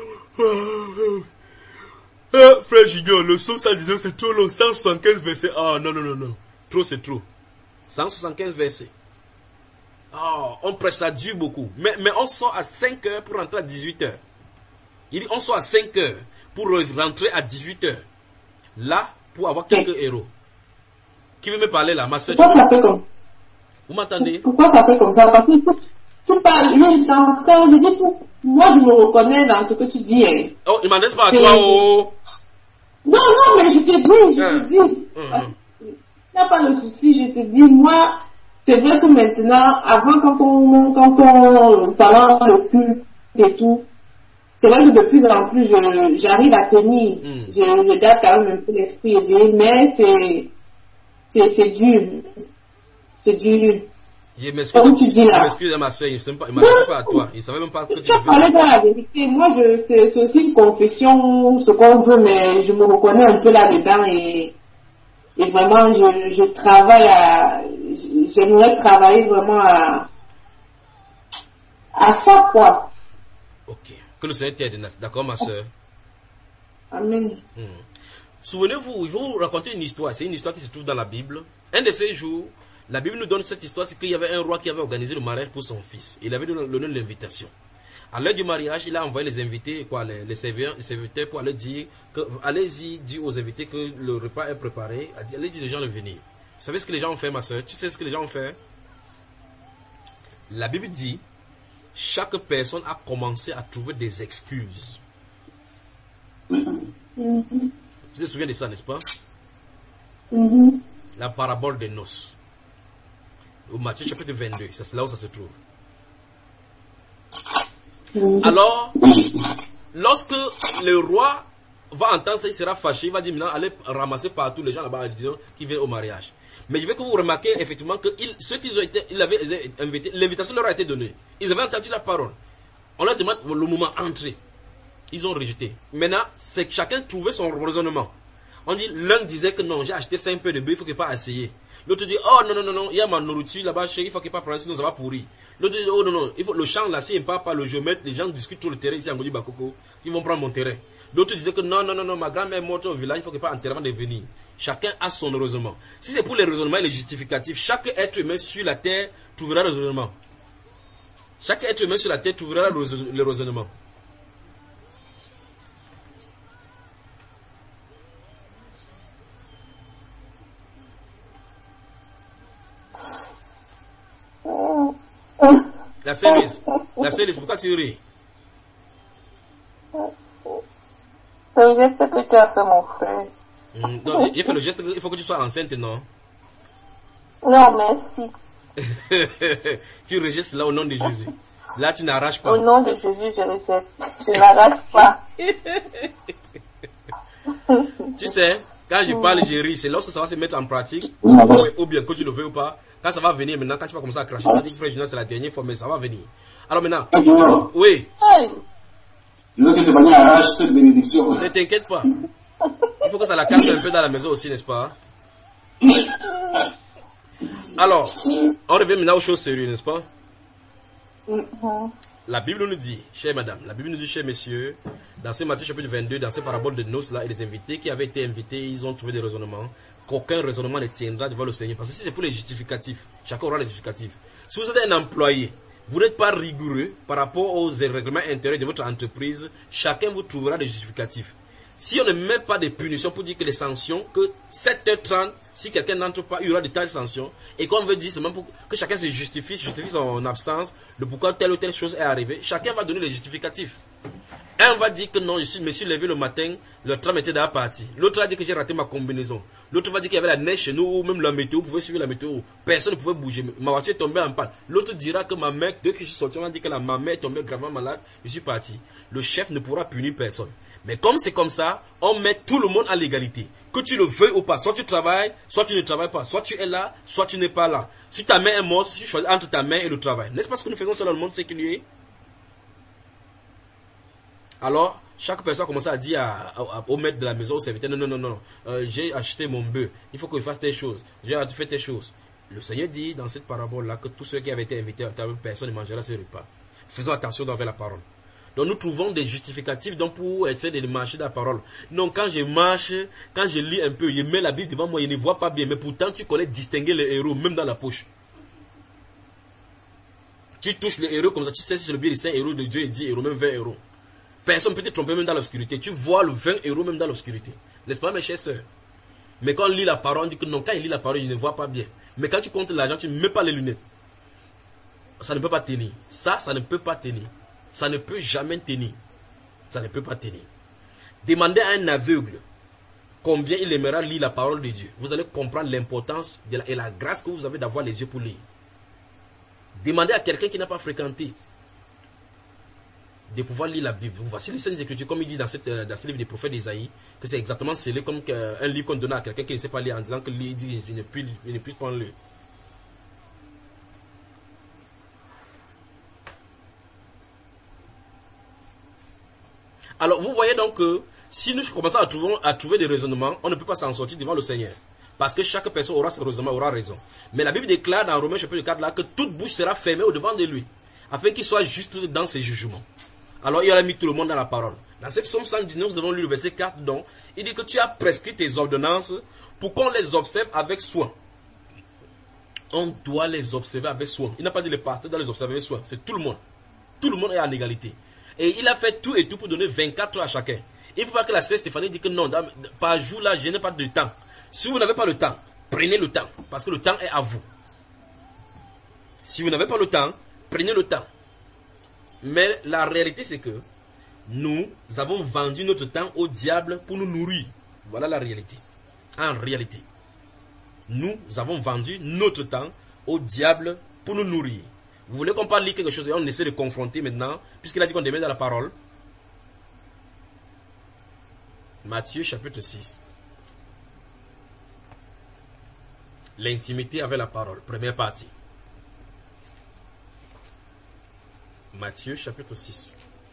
Ah, frère Junior, le psaume cent dix-neuf, c'est trop long. cent soixante-quinze versets. Ah, non, non, non, non. Trop, c'est trop. cent soixante-quinze versets. Ah, on prêche, ça dure beaucoup. Mais, mais on sort à cinq heures pour rentrer à dix-huit heures. Il dit, on sort à cinq heures pour rentrer à dix-huit heures. Là, pour avoir quelques héros. Qui veut me parler là, ma soeur? Pourquoi ça fait comme Vous m'entendez? Pourquoi ça fait comme ça? Parce que tu parles, mais dans quand je dis tout, moi je me reconnais dans ce que tu dis. Hein. Oh, il m'en laisse pas à toi, oh! Non, non, mais je te dis, je hein. te dis. Hum. Il n'y a pas de souci, je te dis, moi, c'est vrai que maintenant, avant, quand on, quand on, pendant le culte et tout, c'est vrai que de plus en plus, je, j'arrive à tenir. Mm. Je, je garde quand même un peu l'esprit élevé, mais c'est, c'est, c'est dur. C'est dur. Je m'excuse. Comme tu dis là. Je m'excuse à ma soeur, il ne m'adresse pas à toi. Il ne savait même pas que tu veux. Je parlais dans la vérité. Moi, je, c'est, c'est aussi une confession, ce qu'on veut, mais je me reconnais un peu là-dedans et, et vraiment, je, je travaille à, j'aimerais travailler vraiment à, à ça, quoi. Ok. Que le Seigneur t'aide, d'accord, ma soeur? Amen. Hmm. Souvenez-vous, il faut vous raconter une histoire. C'est une histoire qui se trouve dans la Bible. Un de ces jours, la Bible nous donne cette histoire, c'est qu'il y avait un roi qui avait organisé le mariage pour son fils. Il avait donné l'invitation. À l'heure du mariage, il a envoyé les invités, quoi, les, les, serviteurs, les serviteurs pour aller dire que, allez-y, dire aux invités que le repas est préparé. Allez dire aux gens de venir. Vous savez ce que les gens ont fait, ma soeur? Tu sais ce que les gens ont fait? La Bible dit, chaque personne a commencé à trouver des excuses. Mhm. Tu te souviens de ça, n'est-ce pas? Mhm. La parabole des noces. Au Matthieu chapitre vingt-deux, c'est là où ça se trouve. Mhm. Alors, lorsque le roi va entendre ça, il sera fâché, il va dire maintenant, allez ramasser partout les gens là-bas qui viennent au mariage. Mais je veux que vous remarquez effectivement que ils, ceux qui ont été, ils avaient invité, l'invitation leur a été donnée. Ils avaient entendu la parole. On leur demande le moment entré. Ils ont rejeté. Maintenant, c'est que chacun trouvait son raisonnement. On dit, l'un disait que non, j'ai acheté cinq peu de bœuf, il ne faut qu'il pas essayer. L'autre dit, oh non, non, non, non, il y a ma nourriture là-bas, chérie, il faut qu'il pas prendre, sinon ça va pourrir. L'autre dit, oh non, non, il faut, le champ là, s'il n'aime pas, pas le géomètre, les gens discutent sur le terrain ici à Ngodi Bakoko, ils vont prendre mon terrain. L'autre disait que non, non, non, non, ma grand-mère est morte au village, il faut qu'il pas enterrement de venir. Chacun a son raisonnement. Si c'est pour les raisonnements et les justificatifs, chaque être humain sur la terre trouvera le raisonnement. Chaque être humain sur la terre trouvera le raisonnement. La Célise, la Célise, pourquoi tu ris? Le geste que tu as fait, mon frère. Mm, donc, il fait le geste, il faut que tu sois enceinte, non? Non, merci. Tu rejettes cela au nom de Jésus. Là, tu n'arraches pas. Au nom de Jésus, je rejette. Je n'arrache pas. Tu sais, quand je parle, je ris. C'est lorsque ça va se mettre en pratique, ou, ou bien que tu le veux ou pas. Quand ça va venir maintenant, quand tu vas commencer à cracher, tu vas dire que frère Junior, c'est la dernière fois, mais ça va venir. Alors maintenant, oui. Je veux que tes manières arrachent cette bénédiction. Ne t'inquiète pas. Il faut que ça la cache un peu dans la maison aussi, n'est-ce pas? Alors, on revient maintenant aux choses sérieuses, n'est-ce pas? La Bible nous dit, chère madame, la Bible nous dit, chers messieurs, dans ce Matthieu chapitre vingt-deux, dans ces paraboles de noces là, et les invités qui avaient été invités, ils ont trouvé des raisonnements, qu'aucun raisonnement ne tiendra devant le Seigneur. Parce que si c'est pour les justificatifs, chacun aura les justificatifs. Si vous êtes un employé, vous n'êtes pas rigoureux par rapport aux règlements intérieurs de votre entreprise, chacun vous trouvera des justificatifs. Si on ne met pas de punitions pour dire que les sanctions, que sept heures trente, si quelqu'un n'entre pas, il y aura de telles sanctions. Et qu'on veut dire seulement pour que chacun se justifie, justifie son absence, le pourquoi telle ou telle chose est arrivée, chacun va donner les justificatifs. Un va dire que non, je me suis levé le matin, le tram était déjà parti. L'autre va dire que j'ai raté ma combinaison. L'autre va dire qu'il y avait la neige chez nous, ou même la météo, vous pouvez suivre la météo. Personne ne pouvait bouger. Ma voiture est tombée en panne. L'autre dira que ma mère, dès que je suis sorti, on va dire que la, ma mère est tombée gravement malade, je suis parti. Le chef ne pourra punir personne. Mais comme c'est comme ça, on met tout le monde à l'égalité. Que tu le veuilles ou pas, soit tu travailles, soit tu ne travailles pas. Soit tu es là, soit tu n'es pas là. Si ta main est morte, si tu choisis entre ta main et le travail. N'est-ce pas ce que nous faisons sur le monde séculier? Alors, chaque personne a commencé à dire à, à, au maître de la maison, au serviteur, non, non, non, non, euh, j'ai acheté mon bœuf, il faut qu'il fasse telle chose, j'ai fait telle chose. Le Seigneur dit dans cette parabole-là que tous ceux qui avaient été invités à table, personne ne mangera ce repas. Faisons attention avec la parole. Donc nous trouvons des justificatifs donc pour essayer de marcher dans la parole. Non, quand je marche, quand je lis un peu, je mets la Bible devant moi, je ne vois pas bien, mais pourtant tu connais distinguer les héros, même dans la poche. Tu touches les héros comme ça, tu sais si c'est le billet de cinq héros de Dieu et dix héros, même vingt héros. Personne ne peut te tromper même dans l'obscurité. Tu vois le vingt euros même dans l'obscurité. N'est-ce pas, mes chers sœurs? Mais quand on lit la parole, on dit que non, quand il lit la parole, il ne voit pas bien. Mais quand tu comptes l'argent, tu ne mets pas les lunettes. Ça ne peut pas tenir. Ça, ça ne peut pas tenir. Ça ne peut jamais tenir. Ça ne peut pas tenir. Demandez à un aveugle combien il aimera lire la parole de Dieu. Vous allez comprendre l'importance et la grâce que vous avez d'avoir les yeux pour lire. Demandez à quelqu'un qui n'a pas fréquenté de pouvoir lire la Bible. Voici les Saintes Écritures, comme il dit dans, cette, dans ce livre des prophètes d'Ésaïe, que c'est exactement scellé comme un livre qu'on donne à quelqu'un qui ne sait pas lire en disant que lui dit il ne puisse, il ne puisse pas lire. Alors vous voyez donc que si nous commençons à trouver, à trouver des raisonnements, on ne peut pas s'en sortir devant le Seigneur. Parce que chaque personne aura ses raisonnements, aura raison. Mais la Bible déclare dans Romains chapitre quatre là que toute bouche sera fermée au devant de lui, afin qu'il soit juste dans ses jugements. Alors il a mis tout le monde dans la parole. Dans ce psaume cent dix-neuf, nous avons lu le verset quatre, donc il dit que tu as prescrit tes ordonnances pour qu'on les observe avec soin. On doit les observer avec soin. Il n'a pas dit les pasteurs doivent les observer avec soin, c'est tout le monde. tout le monde est en égalité. Et il a fait tout et tout pour donner vingt-quatre heures à chacun. Il ne faut pas que la sœur Stéphanie dise que non, par jour là, je n'ai pas de temps. Si vous n'avez pas le temps, prenez le temps, parce que le temps est à vous. Si vous n'avez pas le temps, prenez le temps. Mais la réalité, c'est que nous avons vendu notre temps au diable pour nous nourrir. Voilà la réalité. En réalité, nous avons vendu notre temps au diable pour nous nourrir. Vous voulez qu'on parle lire quelque chose et on essaie de confronter maintenant, puisqu'il a dit qu'on démet dans la parole. Matthieu chapitre six. L'intimité avec la parole, première partie. Matthieu chapitre six.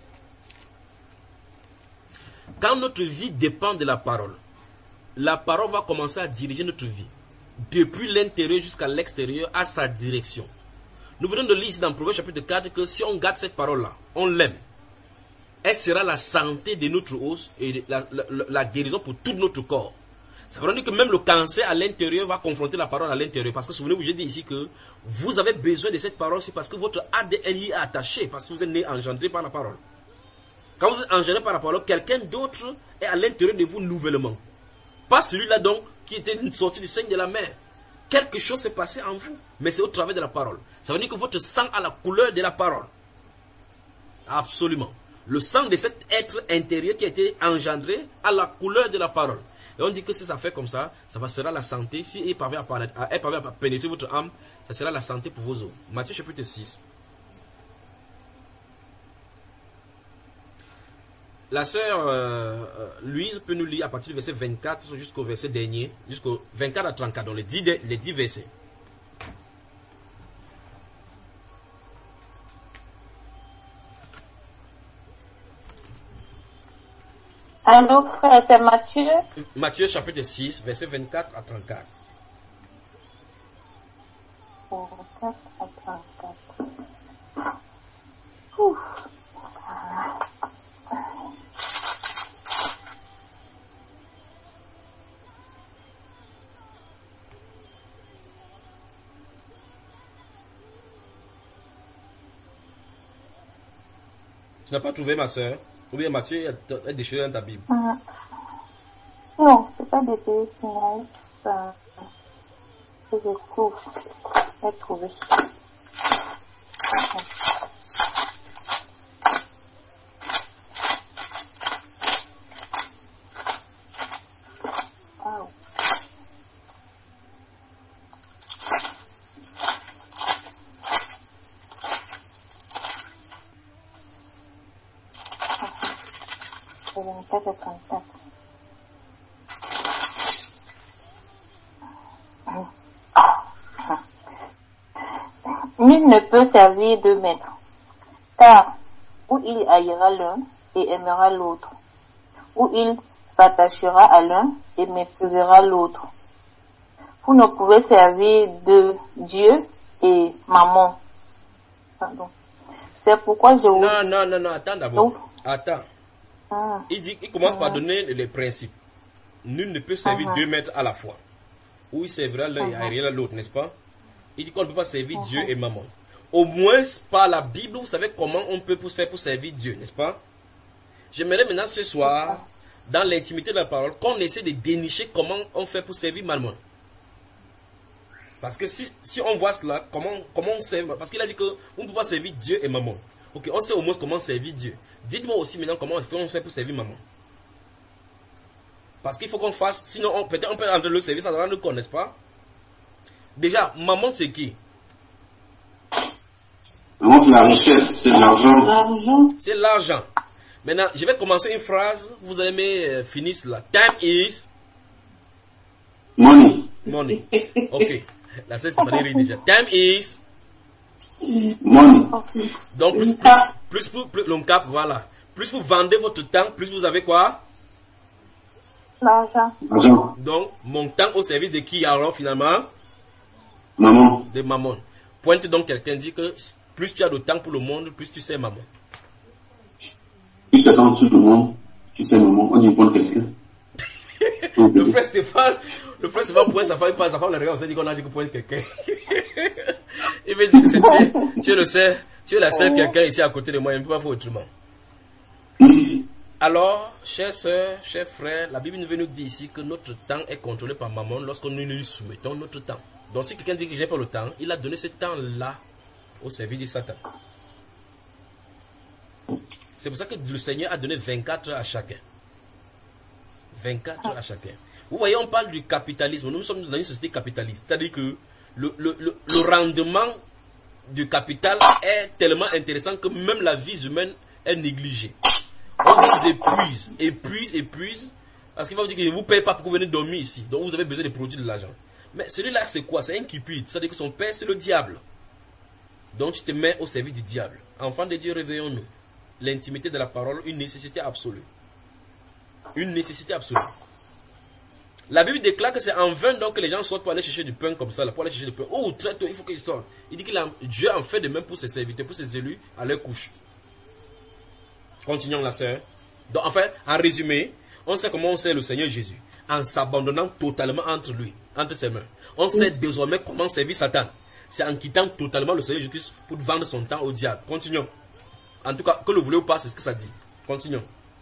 Quand notre vie dépend de la parole, la parole va commencer à diriger notre vie. Depuis l'intérieur jusqu'à l'extérieur, à sa direction. Nous venons de lire ici dans Proverbe chapitre quatre que si on garde cette parole-là, on l'aime. Elle sera la santé de notre os et la, la, la guérison pour tout notre corps. Ça veut dire que même le cancer à l'intérieur va confronter la parole à l'intérieur. Parce que souvenez-vous, j'ai dit ici que vous avez besoin de cette parole, c'est parce que votre A D N y est attaché, parce que vous êtes né engendré par la parole. Quand vous êtes engendré par la parole, quelqu'un d'autre est à l'intérieur de vous nouvellement. Pas celui-là donc qui était une sortie du sein de la mère. Quelque chose s'est passé en vous, mais c'est au travers de la parole. Ça veut dire que votre sang a la couleur de la parole. Absolument. Le sang de cet être intérieur qui a été engendré a la couleur de la parole. Et on dit que si ça fait comme ça, ça va sera la santé. Si elle parvient à, elle parvient à pénétrer votre âme, ça sera la santé pour vos os. Matthieu chapitre six. La sœur euh, Louise peut nous lire à partir du verset vingt-quatre jusqu'au verset dernier, jusqu'au vingt-quatre à trente-quatre, donc les dix, les dix versets. Allô, frère, c'est Matthieu. Matthieu chapitre six, verset vingt-quatre à trente-quatre. vingt-quatre à trente-quatre. Ouf. Tu n'as pas trouvé ma soeur? Ou bien Matthieu est déchiré dans ta Bible? Mm. Non, c'est pas des pays finaux. C'est des cours. J'ai trouvé. Wow. vingt-quatre à trente-quatre. Nul ne peut servir deux maîtres, car ou il haïra l'un et aimera l'autre, ou il s'attachera à l'un et méprisera l'autre. Vous ne pouvez servir de Dieu et Mammon. Pardon. C'est pourquoi je vous... Non, non, non, non, attends d'abord. Attends. Ah. Il, dit, il commence ah. par donner les principes. Nul ne peut servir ah. deux maîtres à la fois. Ou il servira l'un et haïra l'autre, n'est-ce pas? Il dit qu'on ne peut pas servir Dieu et Mammon. Au moins, par la Bible, vous savez comment on peut faire pour servir Dieu, n'est-ce pas? J'aimerais maintenant ce soir, dans l'intimité de la parole, qu'on essaie de dénicher comment on fait pour servir Mammon. Parce que si, si on voit cela, comment, comment on sert, parce qu'il a dit qu'on ne peut pas servir Dieu et Mammon. Ok, on sait au moins comment servir Dieu. Dites-moi aussi maintenant comment on fait pour servir Mammon. Parce qu'il faut qu'on fasse, sinon peut-être on peut entrer le service sans rendre compte, n'est-ce pas? Déjà, Mammon c'est qui? Mammon c'est la richesse, c'est l'argent. C'est l'argent. Maintenant, je vais commencer une phrase, vous allez euh, finir cela. Time is... Money. Money. Ok. La sœur Stéphanie rit déjà. Time is... Money. Donc, plus, plus, plus, plus, plus, le cap, voilà. Plus vous vendez votre temps, plus vous avez quoi? L'argent. Donc, mon temps au service de qui alors finalement? Maman. De Mammon. Pointe donc quelqu'un dit que plus tu as de temps pour le monde, plus tu sais Mammon. Plus tu as dans tout le monde, tu sais Mammon. On y pointe quelqu'un. Le frère Stéphane, le frère Stéphane pointe sa femme, sa femme le regarde, on s'est dit qu'on a dit qu'on pointe quelqu'un. Il veut dire que c'est Dieu, Dieu le sait, Tu es la seule quelqu'un ici à côté de moi, il ne peut pas faire autrement. Alors, chers sœurs, chers frères, la Bible nous dit ici que notre temps est contrôlé par Mammon lorsque nous nous soumettons notre temps. Donc si quelqu'un dit que j'ai pas le temps, il a donné ce temps-là au service de Satan. C'est pour ça que le Seigneur a donné vingt-quatre heures à chacun. vingt-quatre heures à chacun. Vous voyez, on parle du capitalisme. Nous sommes dans une société capitaliste. C'est-à-dire que le, le, le, le rendement du capital est tellement intéressant que même la vie humaine est négligée. On vous épuise, épuise, épuise. Parce qu'il va vous dire qu'il ne vous paye pas pour que vous venez dormir ici. Donc vous avez besoin de produire de l'argent. Mais celui-là, c'est quoi? C'est un cupide. C'est-à-dire que son père, c'est le diable. Donc tu te mets au service du diable. Enfants de Dieu, réveillons-nous. L'intimité de la parole, une nécessité absolue. Une nécessité absolue. La Bible déclare que c'est en vain donc que les gens sortent pour aller chercher du pain comme ça, là, pour aller chercher du pain. Oh, très tôt, il faut qu'ils sortent. Il dit que Dieu en fait de même pour ses serviteurs, pour ses élus, à leur couche. Continuons la sœur. Donc, enfin, en résumé, on sait comment on sait le Seigneur Jésus. En s'abandonnant totalement entre lui, entre ses mains. On sait désormais comment servir Satan. C'est en quittant totalement le Seigneur Jésus pour vendre son temps au diable. Continuons. En tout cas, que le voulez ou pas, c'est ce que ça dit. Continuons.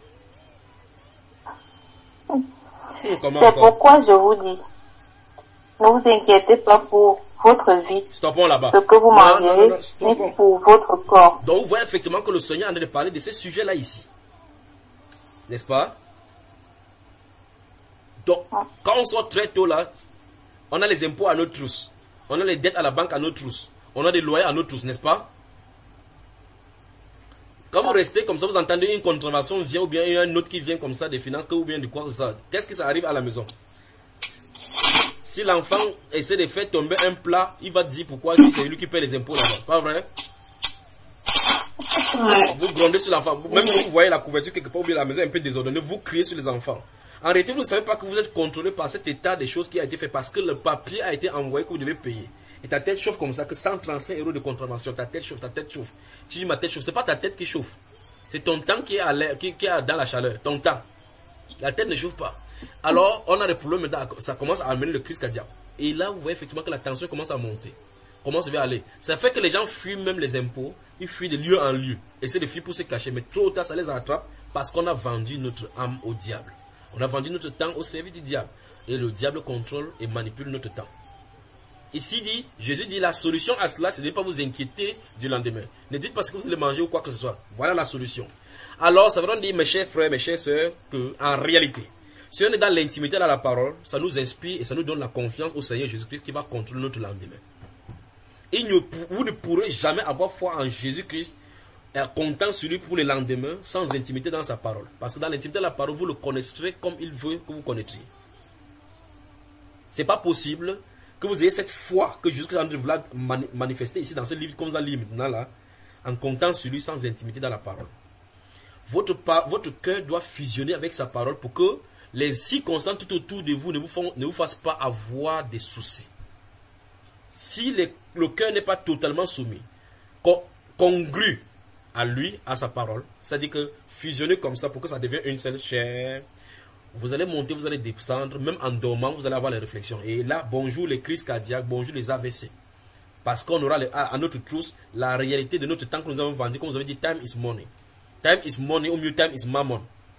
C'est pourquoi je vous dis, ne vous inquiétez pas pour votre vie, stoppons là-bas. Ce que vous mangerez, ni pour votre corps. Donc vous voyez effectivement que le Seigneur est en train de parler de ce sujet-là ici. N'est-ce pas? Donc, quand on sort très tôt là, on a les impôts à notre trousse. On a les dettes à la banque à notre trousse. On a des loyers à notre trousse, n'est-ce pas? Quand vous restez comme ça, vous entendez une contravention vient ou bien un autre qui vient comme ça des finances ou bien de quoi que ça. Qu'est-ce qui ça arrive à la maison? Si l'enfant essaie de faire tomber un plat, il va dire pourquoi si c'est lui qui paie les impôts là-bas. Pas vrai? Vous grondez sur l'enfant. Même si vous voyez la couverture quelque part ou bien la maison un peu désordonnée, vous criez sur les enfants. En réalité, vous ne savez pas que vous êtes contrôlé par cet état des choses qui a été fait parce que le papier a été envoyé que vous devez payer. Et ta tête chauffe comme ça, que cent trente-cinq euros de contravention. Ta tête chauffe, ta tête chauffe. Tu dis ma tête chauffe. Ce n'est pas ta tête qui chauffe. C'est ton temps qui est, à l'air, qui, qui est dans la chaleur. Ton temps. La tête ne chauffe pas. Alors, on a des problèmes maintenant. Ça commence à amener le crise cardiaque. Et là, vous voyez effectivement que la tension commence à monter. Comment ça va aller? Ça fait que les gens fuient même les impôts. Ils fuient de lieu en lieu. Essaient de fuir pour se cacher. Mais trop tard, ça les attrape parce qu'on a vendu notre âme au diable. On a vendu notre temps au service du diable. Et le diable contrôle et manipule notre temps. Ici dit, Jésus dit la solution à cela, c'est de ne pas vous inquiéter du lendemain. Ne dites pas ce que vous allez manger ou quoi que ce soit. Voilà la solution. Alors, ça veut dire, mes chers frères, mes chères sœurs, qu'en réalité, si on est dans l'intimité de la parole, ça nous inspire et ça nous donne la confiance au Seigneur Jésus-Christ qui va contrôler notre lendemain. Et vous ne pourrez jamais avoir foi en Jésus-Christ, comptant sur lui pour le lendemain, sans intimité dans sa parole. Parce que dans l'intimité de la parole, vous le connaîtrez comme il veut que vous connaîtriez. Ce n'est pas possible que vous ayez cette foi que Jésus-Christ est en train de vous manifester ici dans ce livre, comme vous allez lire maintenant là, en comptant sur lui sans intimité dans la parole. Votre, votre cœur doit fusionner avec sa parole pour que les circonstances tout autour de vous ne vous, font, ne vous fassent pas avoir des soucis. Si les, le cœur n'est pas totalement soumis, congru à lui, à sa parole, c'est-à-dire que fusionner comme ça pour que ça devienne une seule chair, vous allez monter, vous allez descendre, même en dormant, vous allez avoir les réflexions. Et là, bonjour les crises cardiaques, bonjour les A V C. Parce qu'on aura les, à, à notre trousse la réalité de notre temps que nous avons vendu, comme vous avez dit, time is money. Time is money, au mieux time is mammon.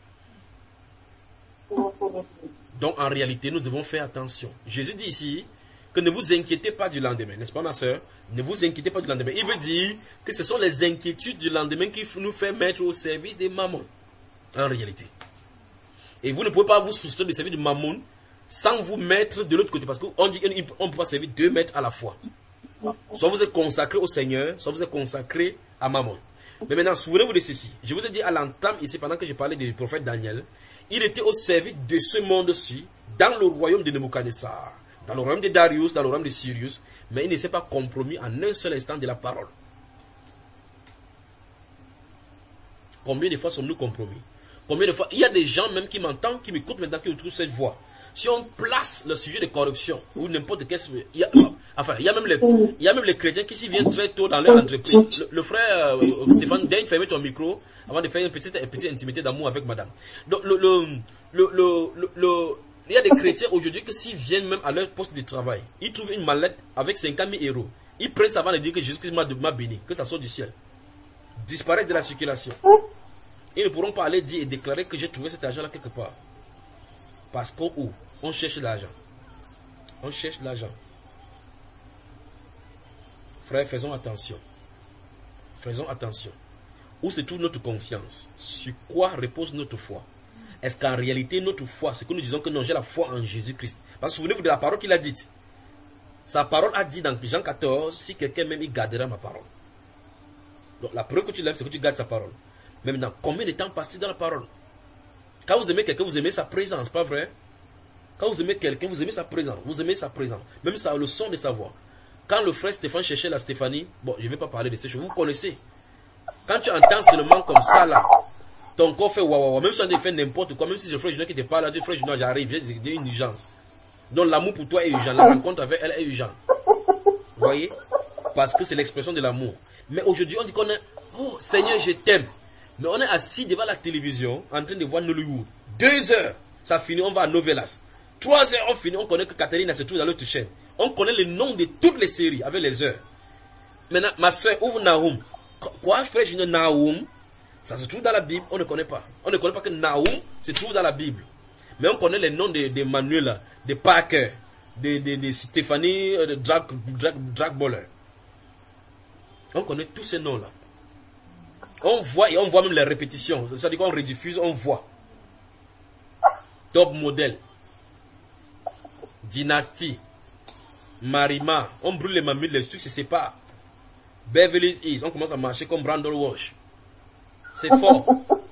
Donc en réalité, nous devons faire attention. Jésus dit ici que ne vous inquiétez pas du lendemain, n'est-ce pas ma soeur? Ne vous inquiétez pas du lendemain. Il veut dire que ce sont les inquiétudes du lendemain qui nous font mettre au service des mammons. En réalité. Et vous ne pouvez pas vous soustraire du service du mammon sans vous mettre de l'autre côté. Parce qu'on dit qu'on ne peut pas servir deux maîtres à la fois. Soit vous êtes consacré au Seigneur, soit vous êtes consacré à mammon. Mais maintenant, souvenez-vous de ceci. Je vous ai dit à l'entame ici, pendant que je parlais du prophète Daniel, il était au service de ce monde-ci, dans le royaume de Nebuchadnezzar, dans le royaume de Darius, dans le royaume de Sirius, mais il ne s'est pas compromis en un seul instant de la parole. Combien de fois sommes-nous compromis? Combien de fois, il y a des gens même qui m'entendent, qui m'écoutent maintenant, qui retrouvent cette voix. Si on place le sujet de corruption, ou n'importe quel sujet, il y a, enfin, il y a même les, il y a même les chrétiens qui s'y viennent très tôt dans leur entreprise. Le, le frère euh, Stéphane, daigne fermer ton micro avant de faire une petite, une petite intimité d'amour avec madame. Donc, le, le, le, le, le, le, il y a des chrétiens aujourd'hui que s'ils viennent même à leur poste de travail, ils trouvent une mallette avec cinquante mille euros. Ils prennent ça avant de dire que Jésus-Christ m'a béni, que ça sort du ciel. disparaître de la circulation. Ils ne pourront pas aller dire et déclarer que j'ai trouvé cet argent-là quelque part. Parce qu'on on cherche l'argent. On cherche l'argent. Frères, faisons attention. Faisons attention. Où se trouve notre confiance? Sur quoi repose notre foi? Est-ce qu'en réalité, notre foi, c'est que nous disons que non, j'ai la foi en Jésus-Christ? Parce que souvenez-vous de la parole qu'il a dite. Sa parole a dit dans Jean quatorze, si quelqu'un m'aime, il gardera ma parole. Donc la preuve que tu l'aimes, c'est que tu gardes sa parole. Mais maintenant, combien de temps passes-tu dans la parole? Quand vous aimez quelqu'un, vous aimez sa présence, pas vrai? Quand vous aimez quelqu'un, vous aimez sa présence. Vous aimez sa présence. Même ça, le son de sa voix. Quand le frère Stéphane cherchait la Stéphanie, bon, je ne vais pas parler de ces choses, vous connaissez. Quand tu entends seulement comme ça, là, ton corps fait waouh, waouh, même si on fait n'importe quoi, même si c'est le frère Junior qui te parle, là, tu dis frère Junior, j'arrive, j'ai une urgence. Donc l'amour pour toi est urgent, la rencontre avec elle est urgente. Vous voyez? Parce que c'est l'expression de l'amour. Mais aujourd'hui, on dit qu'on est, oh Seigneur, je t'aime. Mais on est assis devant la télévision, en train de voir Nollywood. Deux heures, ça finit, on va à Novelas. Trois heures, on finit, on connaît que Catherine se trouve dans l'autre chaîne. On connaît le nom de toutes les séries avec les heures. Maintenant, ma soeur ouvre Nahum. Quoi, frère Junior, Nahum, ça se trouve dans la Bible, on ne connaît pas. On ne connaît pas que Nahum se trouve dans la Bible. Mais on connaît les noms de, de Manuela, de Parker, de, de, de Stéphanie, de Drag, Drag, Drag Baller. On connaît tous ces noms-là. On voit et on voit même les répétitions. C'est-à-dire qu'on rediffuse, on voit. Top modèle. Dynastie. Marima. On brûle les mamies, les trucs se séparent. Beverly Hills. On commence à marcher comme Brandon Walsh. C'est fort.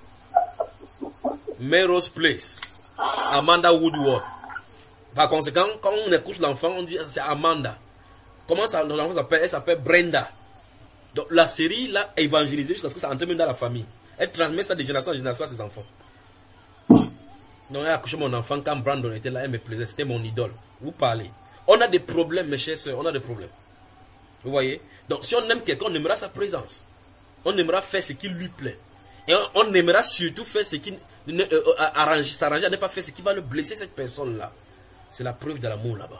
Melrose Place. Amanda Woodward. Par conséquent, quand on écoute l'enfant, on dit c'est Amanda. Comment ça, l'enfant s'appelle? Elle s'appelle Brenda. Donc la série l'a évangélisé jusqu'à ce que ça entre même dans la famille. Elle transmet ça de génération en génération à ses enfants. Donc elle a accouché mon enfant quand Brandon était là, elle me plaisait, c'était mon idole. Vous parlez. On a des problèmes, mes chers soeurs, on a des problèmes. Vous voyez? Donc si on aime quelqu'un, on aimera sa présence. On aimera faire ce qui lui plaît. Et on, on aimera surtout faire ce qui ne, euh, arranger, s'arranger à ne pas faire ce qui va le blesser, cette personne-là. C'est la preuve de l'amour là-bas.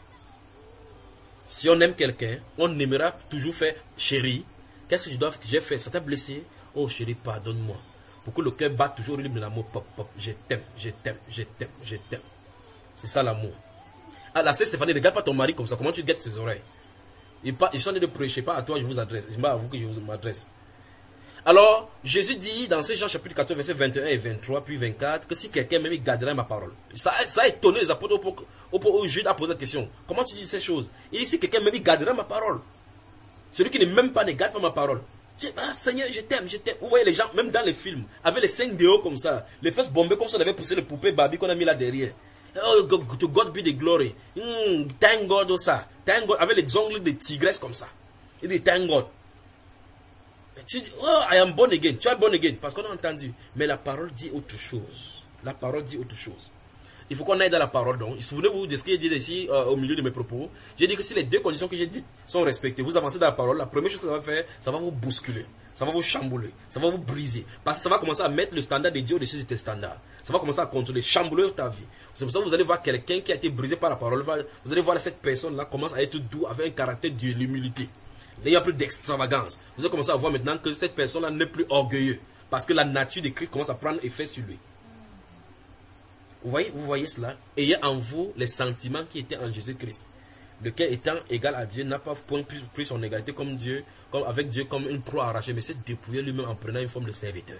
Si on aime quelqu'un, on aimera toujours faire chérie. Qu'est-ce que je dois, j'ai fait? Ça t'a blessé? Oh chérie, pardonne-moi. Pour que le cœur batte toujours au rythme de l'amour. Pop, pop, je t'aime, je t'aime, je t'aime, je t'aime. C'est ça l'amour. Ah, la sœur Stéphanie, ne regarde pas ton mari comme ça. Comment tu guettes ses oreilles? Ils sont en train de prêcher, pas à toi, je vous adresse. C'est pas à vous que je vous m'adresse. Alors, Jésus dit dans ce Jean chapitre quatorze, versets vingt et un et vingt-trois, puis vingt-quatre, que si quelqu'un même gardera ma parole. Ça, ça a étonné les apôtres au, au, au, au Jude a posé la question. Comment tu dis ces choses? Il dit si quelqu'un même gardera ma parole. Celui qui ne même pas ne garde pas ma parole. Je dis, ah Seigneur, je t'aime, je t'aime. Vous voyez les gens, même dans les films, avec les cinq déos comme ça, les fesses bombées comme ça, on avait poussé les poupées Barbie qu'on a mis là derrière. Oh, to God be the glory. Mm, thank God, ça. Thank God, avec les ongles de tigresse comme ça. Il dit, thank God. Tu dis, oh, I am born again. Tu es born again. Parce qu'on a entendu. Mais la parole dit autre chose. La parole dit autre chose. Il faut qu'on aille dans la parole. Donc, souvenez-vous de ce que j'ai dit ici euh, au milieu de mes propos. J'ai dit que si les deux conditions que j'ai dites sont respectées, vous avancez dans la parole, la première chose que ça va faire, ça va vous bousculer. Ça va vous chambouler. Ça va vous briser. Parce que ça va commencer à mettre le standard de Dieu au-dessus de tes standards. Ça va commencer à contrôler, chambouler ta vie. C'est pour ça que vous allez voir quelqu'un qui a été brisé par la parole. Vous allez voir cette personne-là commence à être doux avec un caractère de l'humilité. Il n'y a plus d'extravagance. Vous allez commencer à voir maintenant que cette personne-là n'est plus orgueilleuse. Parce que la nature de Christ commence à prendre effet sur lui. Vous voyez, vous voyez cela? Ayez en vous les sentiments qui étaient en Jésus-Christ. Lequel étant égal à Dieu n'a pas pris, pris son égalité comme Dieu, comme avec Dieu comme une proie arrachée, mais s'est dépouillé lui-même en prenant une forme de serviteur.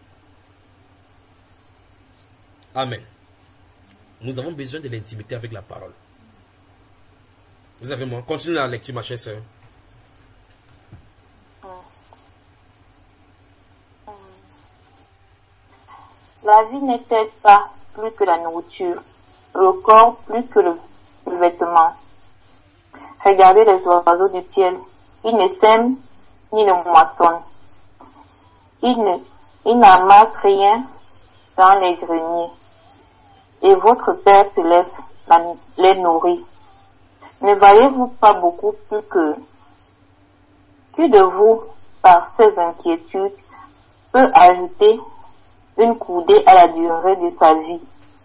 Amen. Nous avons besoin de l'intimité avec la parole. Vous avez moi? Continuez la lecture, ma chère sœur. La vie n'est-elle pas plus que la nourriture, le corps plus que le, le vêtement? Regardez les oiseaux du ciel, ils ne sèment ni ne moissonnent. Ils ne, ils n'amassent rien dans les greniers. Et votre Père céleste les nourrit. Ne valez-vous pas beaucoup plus que, qui de vous, par ses inquiétudes, peut ajouter une coudée à la durée de sa vie?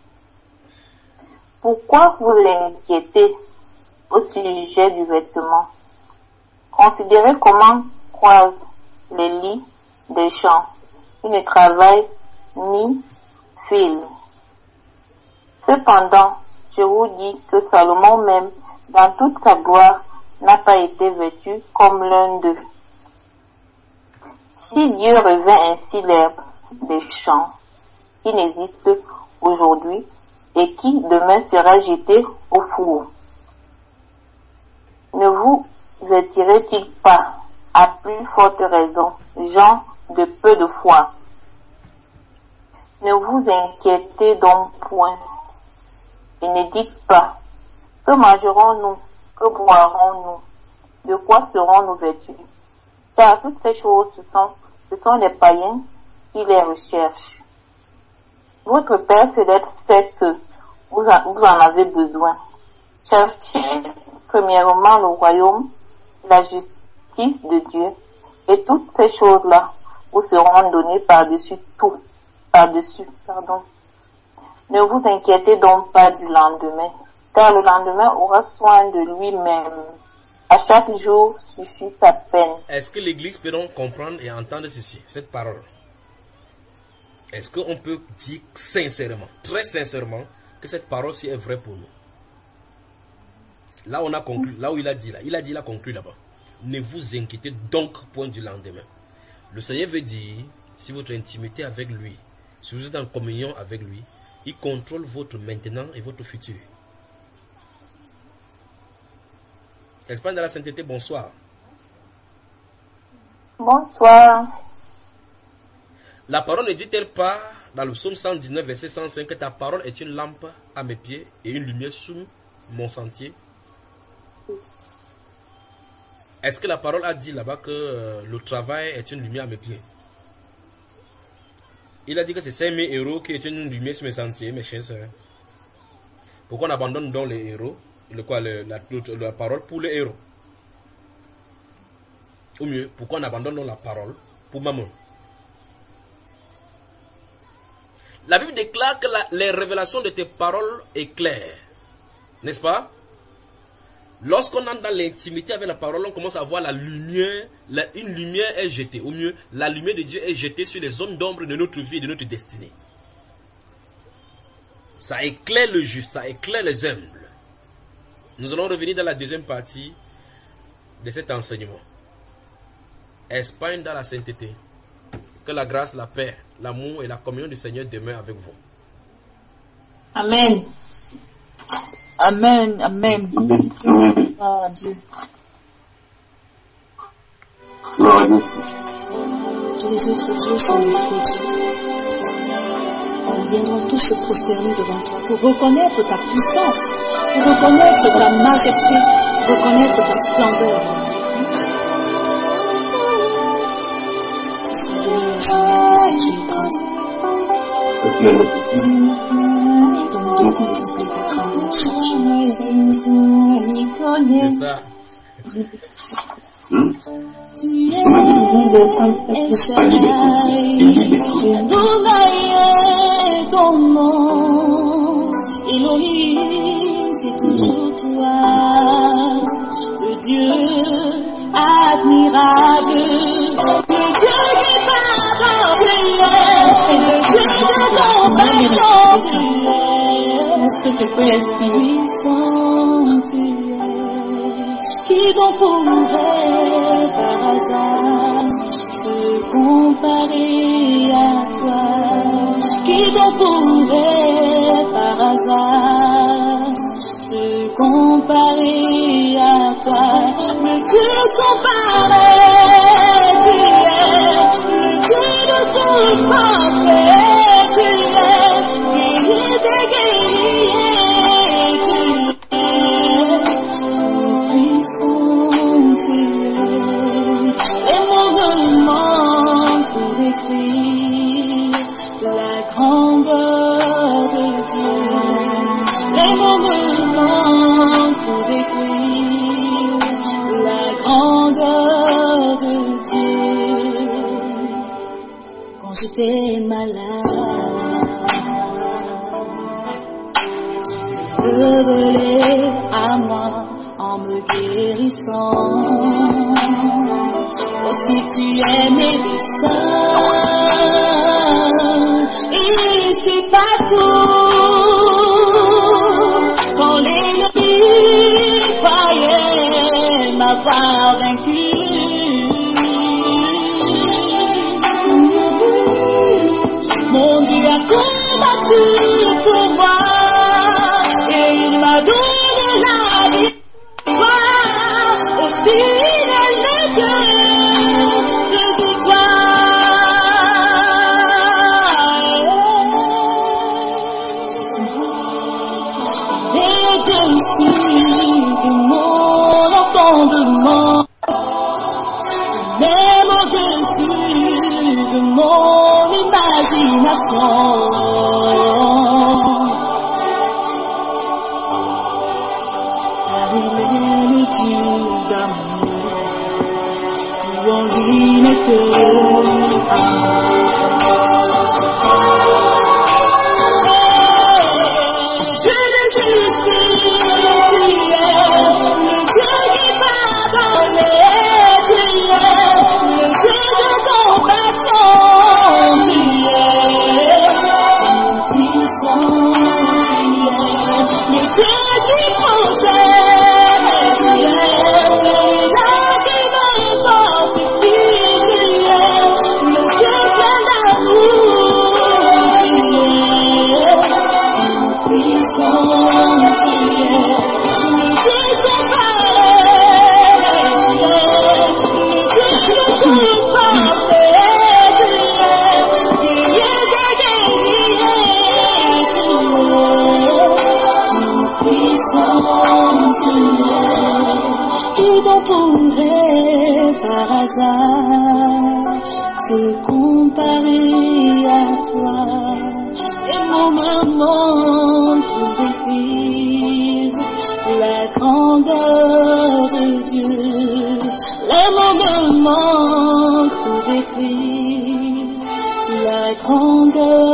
Pourquoi vous l'inquiétez au sujet du vêtement? Considérez comment croisent les lits des champs. Il ne travaille ni file. Cependant, je vous dis que Salomon même, dans toute sa gloire, n'a pas été vêtu comme l'un d'eux. Si Dieu revêt ainsi l'herbe des champs, qui n'existe aujourd'hui et qui demain sera jeté au four, ne vous vêtirait-il pas, à plus forte raison, gens de peu de foi? Ne vous inquiétez donc point, et ne dites pas, que mangerons-nous, que boirons-nous, de quoi serons-nous vêtus? Car toutes ces choses, ce sont, ce sont les païens qui les recherchent. Votre Père céleste sait que vous en, vous en avez besoin. Cherchez premièrement le royaume, la justice de Dieu, et toutes ces choses-là vous seront données par-dessus tout, par-dessus, pardon. Ne vous inquiétez donc pas du lendemain, car le lendemain aura soin de lui-même. À chaque jour suffit sa peine. Est-ce que l'Église peut donc comprendre et entendre ceci, cette parole? Est-ce qu'on peut dire sincèrement, très sincèrement, que cette parole-ci est vraie pour nous? Là, on a conclu, là où il a dit, là, il a dit, il a conclu là-bas. Ne vous inquiétez donc point du lendemain. Le Seigneur veut dire, si votre intimité avec lui, si vous êtes en communion avec lui, il contrôle votre maintenant et votre futur. Espagne de la sainteté, bonsoir. Bonsoir. La parole ne dit-elle pas, dans le psaume cent dix-neuf, verset cent cinq, que ta parole est une lampe à mes pieds et une lumière sous mon sentier? Est-ce que la parole a dit là-bas que euh, le travail est une lumière à mes pieds? Il a dit que c'est cinq mille euros qui est une lumière sur mes sentiers, mes chers sœurs. Pourquoi on abandonne donc les héros, le quoi, le, la, la parole pour les héros? Ou mieux, pourquoi on abandonne donc la parole pour maman? La Bible déclare que la, les révélations de tes paroles est claire. N'est-ce pas? Lorsqu'on entre dans l'intimité avec la parole, on commence à voir la lumière, la, une lumière est jetée. Ou mieux, la lumière de Dieu est jetée sur les zones d'ombre de notre vie et de notre destinée. Ça éclaire le juste, ça éclaire les humbles. Nous allons revenir dans la deuxième partie de cet enseignement. Espagne dans la sainteté. Que la grâce, la paix, l'amour et la communion du Seigneur demeurent avec vous. Amen. Amen. Amen. Amen. Oh Dieu. Gloire à Dieu. Tous les autres dieux sont des faux dieux. Ils viendront tous se prosterner devant toi pour reconnaître ta puissance, pour reconnaître ta majesté, pour reconnaître ta splendeur, mon Dieu. Tu seras béni au Seigneur parce que tu es grand. Donne-nous de contempler ta grandeur chaque jour. C'est ça. Hmm? Tu es El Shaddai, Adonai est ton nom, Elohim c'est toujours toi, le Dieu admirable, le Dieu qui pardonne, tu es, le Dieu de compassion, tu es, est-ce que tu peux exprimer? Puissant tu es, qui donc pourrait par hasard se comparer à toi? Qui donc pourrait par hasard se comparer à toi? Le Dieu sans pareil, tu es le Dieu de toute parfait, tu es guerrier des guerriers, tu es tout puissant, tu es. Les mots me manquent pour décrire la grandeur de Dieu. Les mots me manquent pour décrire la grandeur de Dieu. Quand j'étais malade, tu t'es révélé à moi en me guérissant. si tu es médecin, et c'est pas tout. Quand l'ennemi croyait m'avoir vaincu, mon Dieu a combattu pour moi et il m'a donné la victoire. Aussi il est le Dieu de victoire. Et au-dessus de mon entendement, même au-dessus de mon imagination, car il est le Dieu d'amour, tout en lui n'est que amour. Dieu de justice, tu es le Dieu qui pardonne, tu es le Dieu de compassion, tu es puissant, tu es le Dieu qui protège, tu es celui-là qui me fortifie, tu es le Dieu plein d'amour, tu es puissant, tu es le Dieu sans pareil, tu es le Dieu de toute parfait, tu es guerrier des guerriers, tu es puissant, tu es qui donc pourrait par hasard se comparer à toi. Et mon maman pour décrire la grandeur de Dieu. Les mots me manquent pour décrire la grandeur